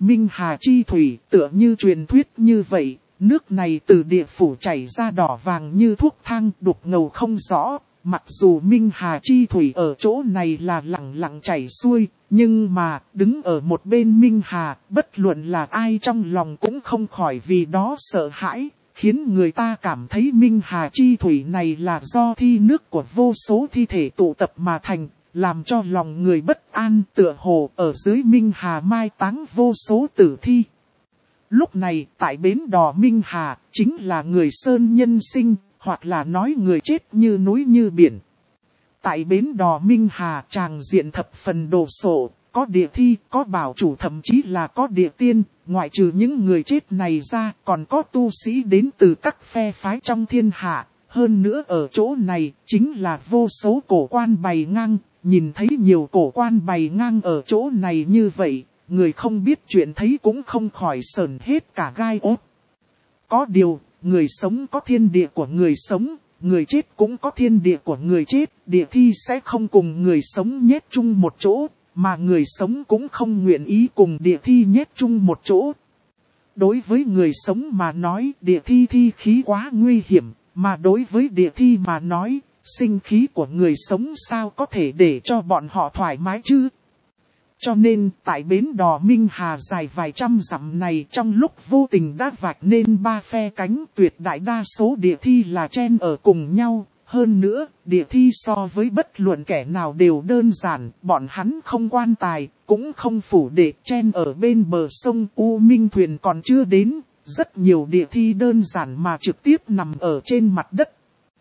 Minh Hà chi thủy tựa như truyền thuyết như vậy, nước này từ địa phủ chảy ra đỏ vàng như thuốc thang đục ngầu không rõ. Mặc dù Minh Hà chi thủy ở chỗ này là lặng lặng chảy xuôi, nhưng mà đứng ở một bên Minh Hà, bất luận là ai trong lòng cũng không khỏi vì đó sợ hãi, khiến người ta cảm thấy Minh Hà chi thủy này là do thi nước của vô số thi thể tụ tập mà thành, làm cho lòng người bất an tựa hồ ở dưới Minh Hà mai táng vô số tử thi. Lúc này tại bến đò Minh Hà chính là người sơn nhân sinh, hoặc là nói người chết như núi như biển. Tại bến đò Minh Hà tràng diện thập phần đồ sộ, có địa thi, có bảo chủ thậm chí là có địa tiên, ngoại trừ những người chết này ra còn có tu sĩ đến từ các phe phái trong thiên hạ. Hơn nữa ở chỗ này chính là vô số cổ quan bày ngang, nhìn thấy nhiều cổ quan bày ngang ở chỗ này như vậy, người không biết chuyện thấy cũng không khỏi sởn hết cả gai ốt. Có điều, người sống có thiên địa của người sống, người chết cũng có thiên địa của người chết, địa thi sẽ không cùng người sống nhét chung một chỗ, mà người sống cũng không nguyện ý cùng địa thi nhét chung một chỗ. Đối với người sống mà nói địa thi thi khí quá nguy hiểm, mà đối với địa thi mà nói, sinh khí của người sống sao có thể để cho bọn họ thoải mái chứ? Cho nên tại bến đò Minh Hà dài vài trăm dặm này trong lúc vô tình đã vạch nên ba phe cánh, tuyệt đại đa số địa thi là chen ở cùng nhau. Hơn nữa, địa thi so với bất luận kẻ nào đều đơn giản, bọn hắn không quan tài, cũng không phủ để chen ở bên bờ sông U Minh thuyền còn chưa đến. Rất nhiều địa thi đơn giản mà trực tiếp nằm ở trên mặt đất.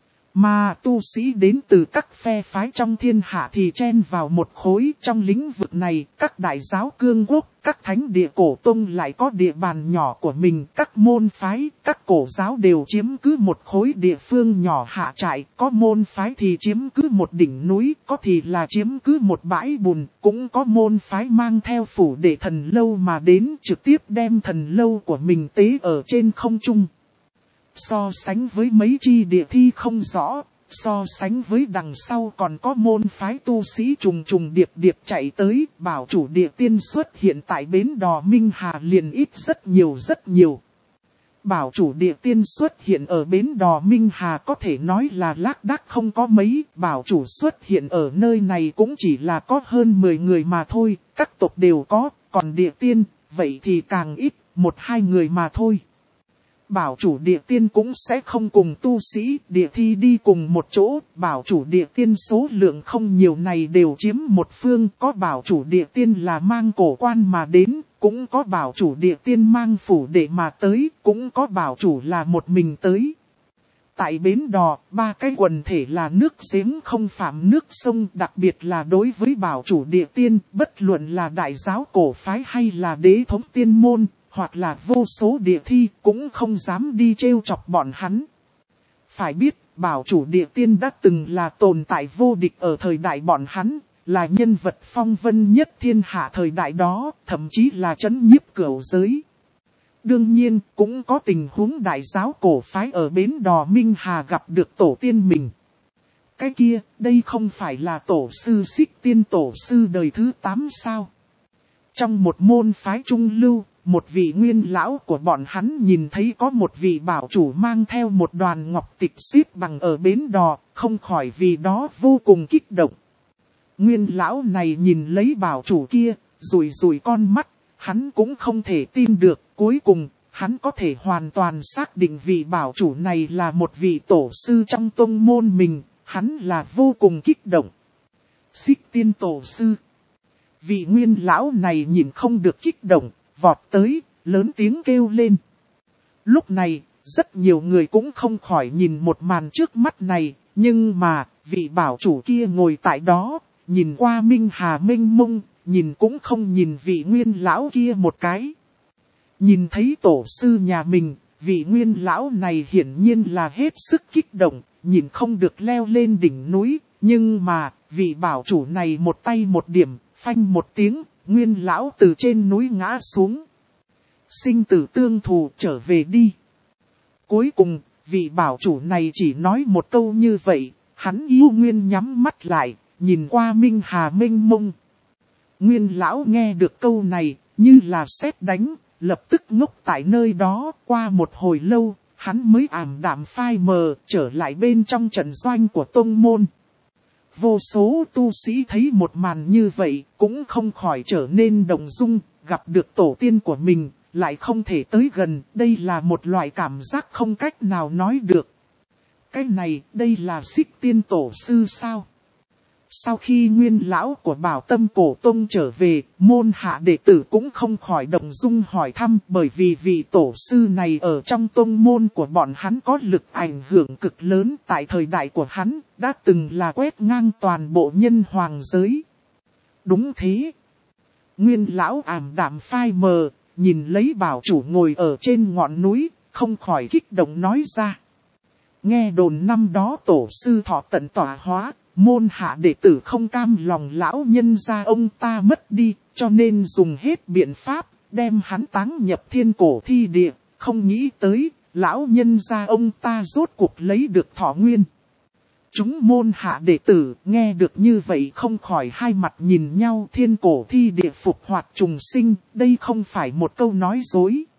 Mà tu sĩ đến từ các phe phái trong thiên hạ thì chen vào một khối. Trong lĩnh vực này, các đại giáo cương quốc, các thánh địa cổ tông lại có địa bàn nhỏ của mình. Các môn phái, các cổ giáo đều chiếm cứ một khối địa phương nhỏ hạ trại. Có môn phái thì chiếm cứ một đỉnh núi, có thì là chiếm cứ một bãi bùn. Cũng có môn phái mang theo phủ để thần lâu mà đến trực tiếp đem thần lâu của mình tế ở trên không trung. So sánh với mấy chi địa thi không rõ, so sánh với đằng sau còn có môn phái tu sĩ trùng trùng điệp điệp chạy tới, bảo chủ địa tiên xuất hiện tại bến đò Minh Hà liền ít rất nhiều. Bảo chủ địa tiên xuất hiện ở bến đò Minh Hà có thể nói là lác đác không có mấy, bảo chủ xuất hiện ở nơi này cũng chỉ là có hơn 10 người mà thôi, các tộc đều có, còn địa tiên, vậy thì càng ít, 1-2 người mà thôi. Bảo chủ địa tiên cũng sẽ không cùng tu sĩ địa thi đi cùng một chỗ, bảo chủ địa tiên số lượng không nhiều này đều chiếm một phương, có bảo chủ địa tiên là mang cổ quan mà đến, cũng có bảo chủ địa tiên mang phủ để mà tới, cũng có bảo chủ là một mình tới. Tại bến đò, ba cái quần thể là nước giếng không phạm nước sông, đặc biệt là đối với bảo chủ địa tiên, bất luận là đại giáo cổ phái hay là đế thống tiên môn, hoặc là vô số địa thi cũng không dám đi trêu chọc bọn hắn. Phải biết, bảo chủ địa tiên đã từng là tồn tại vô địch ở thời đại bọn hắn, là nhân vật phong vân nhất thiên hạ thời đại đó, thậm chí là trấn nhiếp cửu giới. Đương nhiên, cũng có tình huống đại giáo cổ phái ở bến đò Minh Hà gặp được tổ tiên mình. Cái kia, đây không phải là tổ sư Xích Tiên tổ sư đời thứ 8 sao? Trong một môn phái trung lưu, một vị nguyên lão của bọn hắn nhìn thấy có một vị bảo chủ mang theo một đoàn ngọc tịch xếp bằng ở bến đò, không khỏi vì đó vô cùng kích động. Nguyên lão này nhìn lấy bảo chủ kia, rủi con mắt, hắn cũng không thể tin được, cuối cùng, hắn có thể hoàn toàn xác định vị bảo chủ này là một vị tổ sư trong tông môn mình, hắn là vô cùng kích động. Xích Tiên tổ sư. Vị nguyên lão này nhìn không được kích động, vọt tới, lớn tiếng kêu lên. Lúc này, rất nhiều người cũng không khỏi nhìn một màn trước mắt này, nhưng mà, vị bảo chủ kia ngồi tại đó, nhìn qua Minh Hà mênh mông, nhìn cũng không nhìn vị nguyên lão kia một cái. Nhìn thấy tổ sư nhà mình, vị nguyên lão này hiển nhiên là hết sức kích động, nhìn không được leo lên đỉnh núi, nhưng mà, vị bảo chủ này một tay một điểm, phanh một tiếng, nguyên lão từ trên núi ngã xuống. Sinh tử tương thù, trở về đi. Cuối cùng, vị bảo chủ này chỉ nói một câu như vậy, hắn yêu nguyên nhắm mắt lại, nhìn qua Minh Hà mênh mông. Nguyên lão nghe được câu này, như là sét đánh, lập tức ngốc tại nơi đó. Qua một hồi lâu, hắn mới ảm đạm phai mờ, trở lại bên trong trận doanh của tông môn. Vô số tu sĩ thấy một màn như vậy, cũng không khỏi trở nên động dung, gặp được tổ tiên của mình, lại không thể tới gần, đây là một loại cảm giác không cách nào nói được. Cái này, đây là Xích Tiên tổ sư sao? Sau khi nguyên lão của Bảo Tâm Cổ Tông trở về, môn hạ đệ tử cũng không khỏi động dung hỏi thăm, bởi vì vị tổ sư này ở trong tông môn của bọn hắn có lực ảnh hưởng cực lớn. Tại thời đại của hắn, đã từng là quét ngang toàn bộ nhân hoàng giới. Đúng thế. Nguyên lão ảm đạm phai mờ, nhìn lấy bảo chủ ngồi ở trên ngọn núi, không khỏi kích động nói ra. Nghe đồn năm đó tổ sư thọ tận tọa hóa, môn hạ đệ tử không cam lòng lão nhân gia ông ta mất đi, cho nên dùng hết biện pháp, đem hắn táng nhập thiên cổ thi địa, không nghĩ tới, lão nhân gia ông ta rốt cuộc lấy được thọ nguyên. Chúng môn hạ đệ tử nghe được như vậy không khỏi hai mặt nhìn nhau, thiên cổ thi địa phục hoạt trùng sinh, đây không phải một câu nói dối.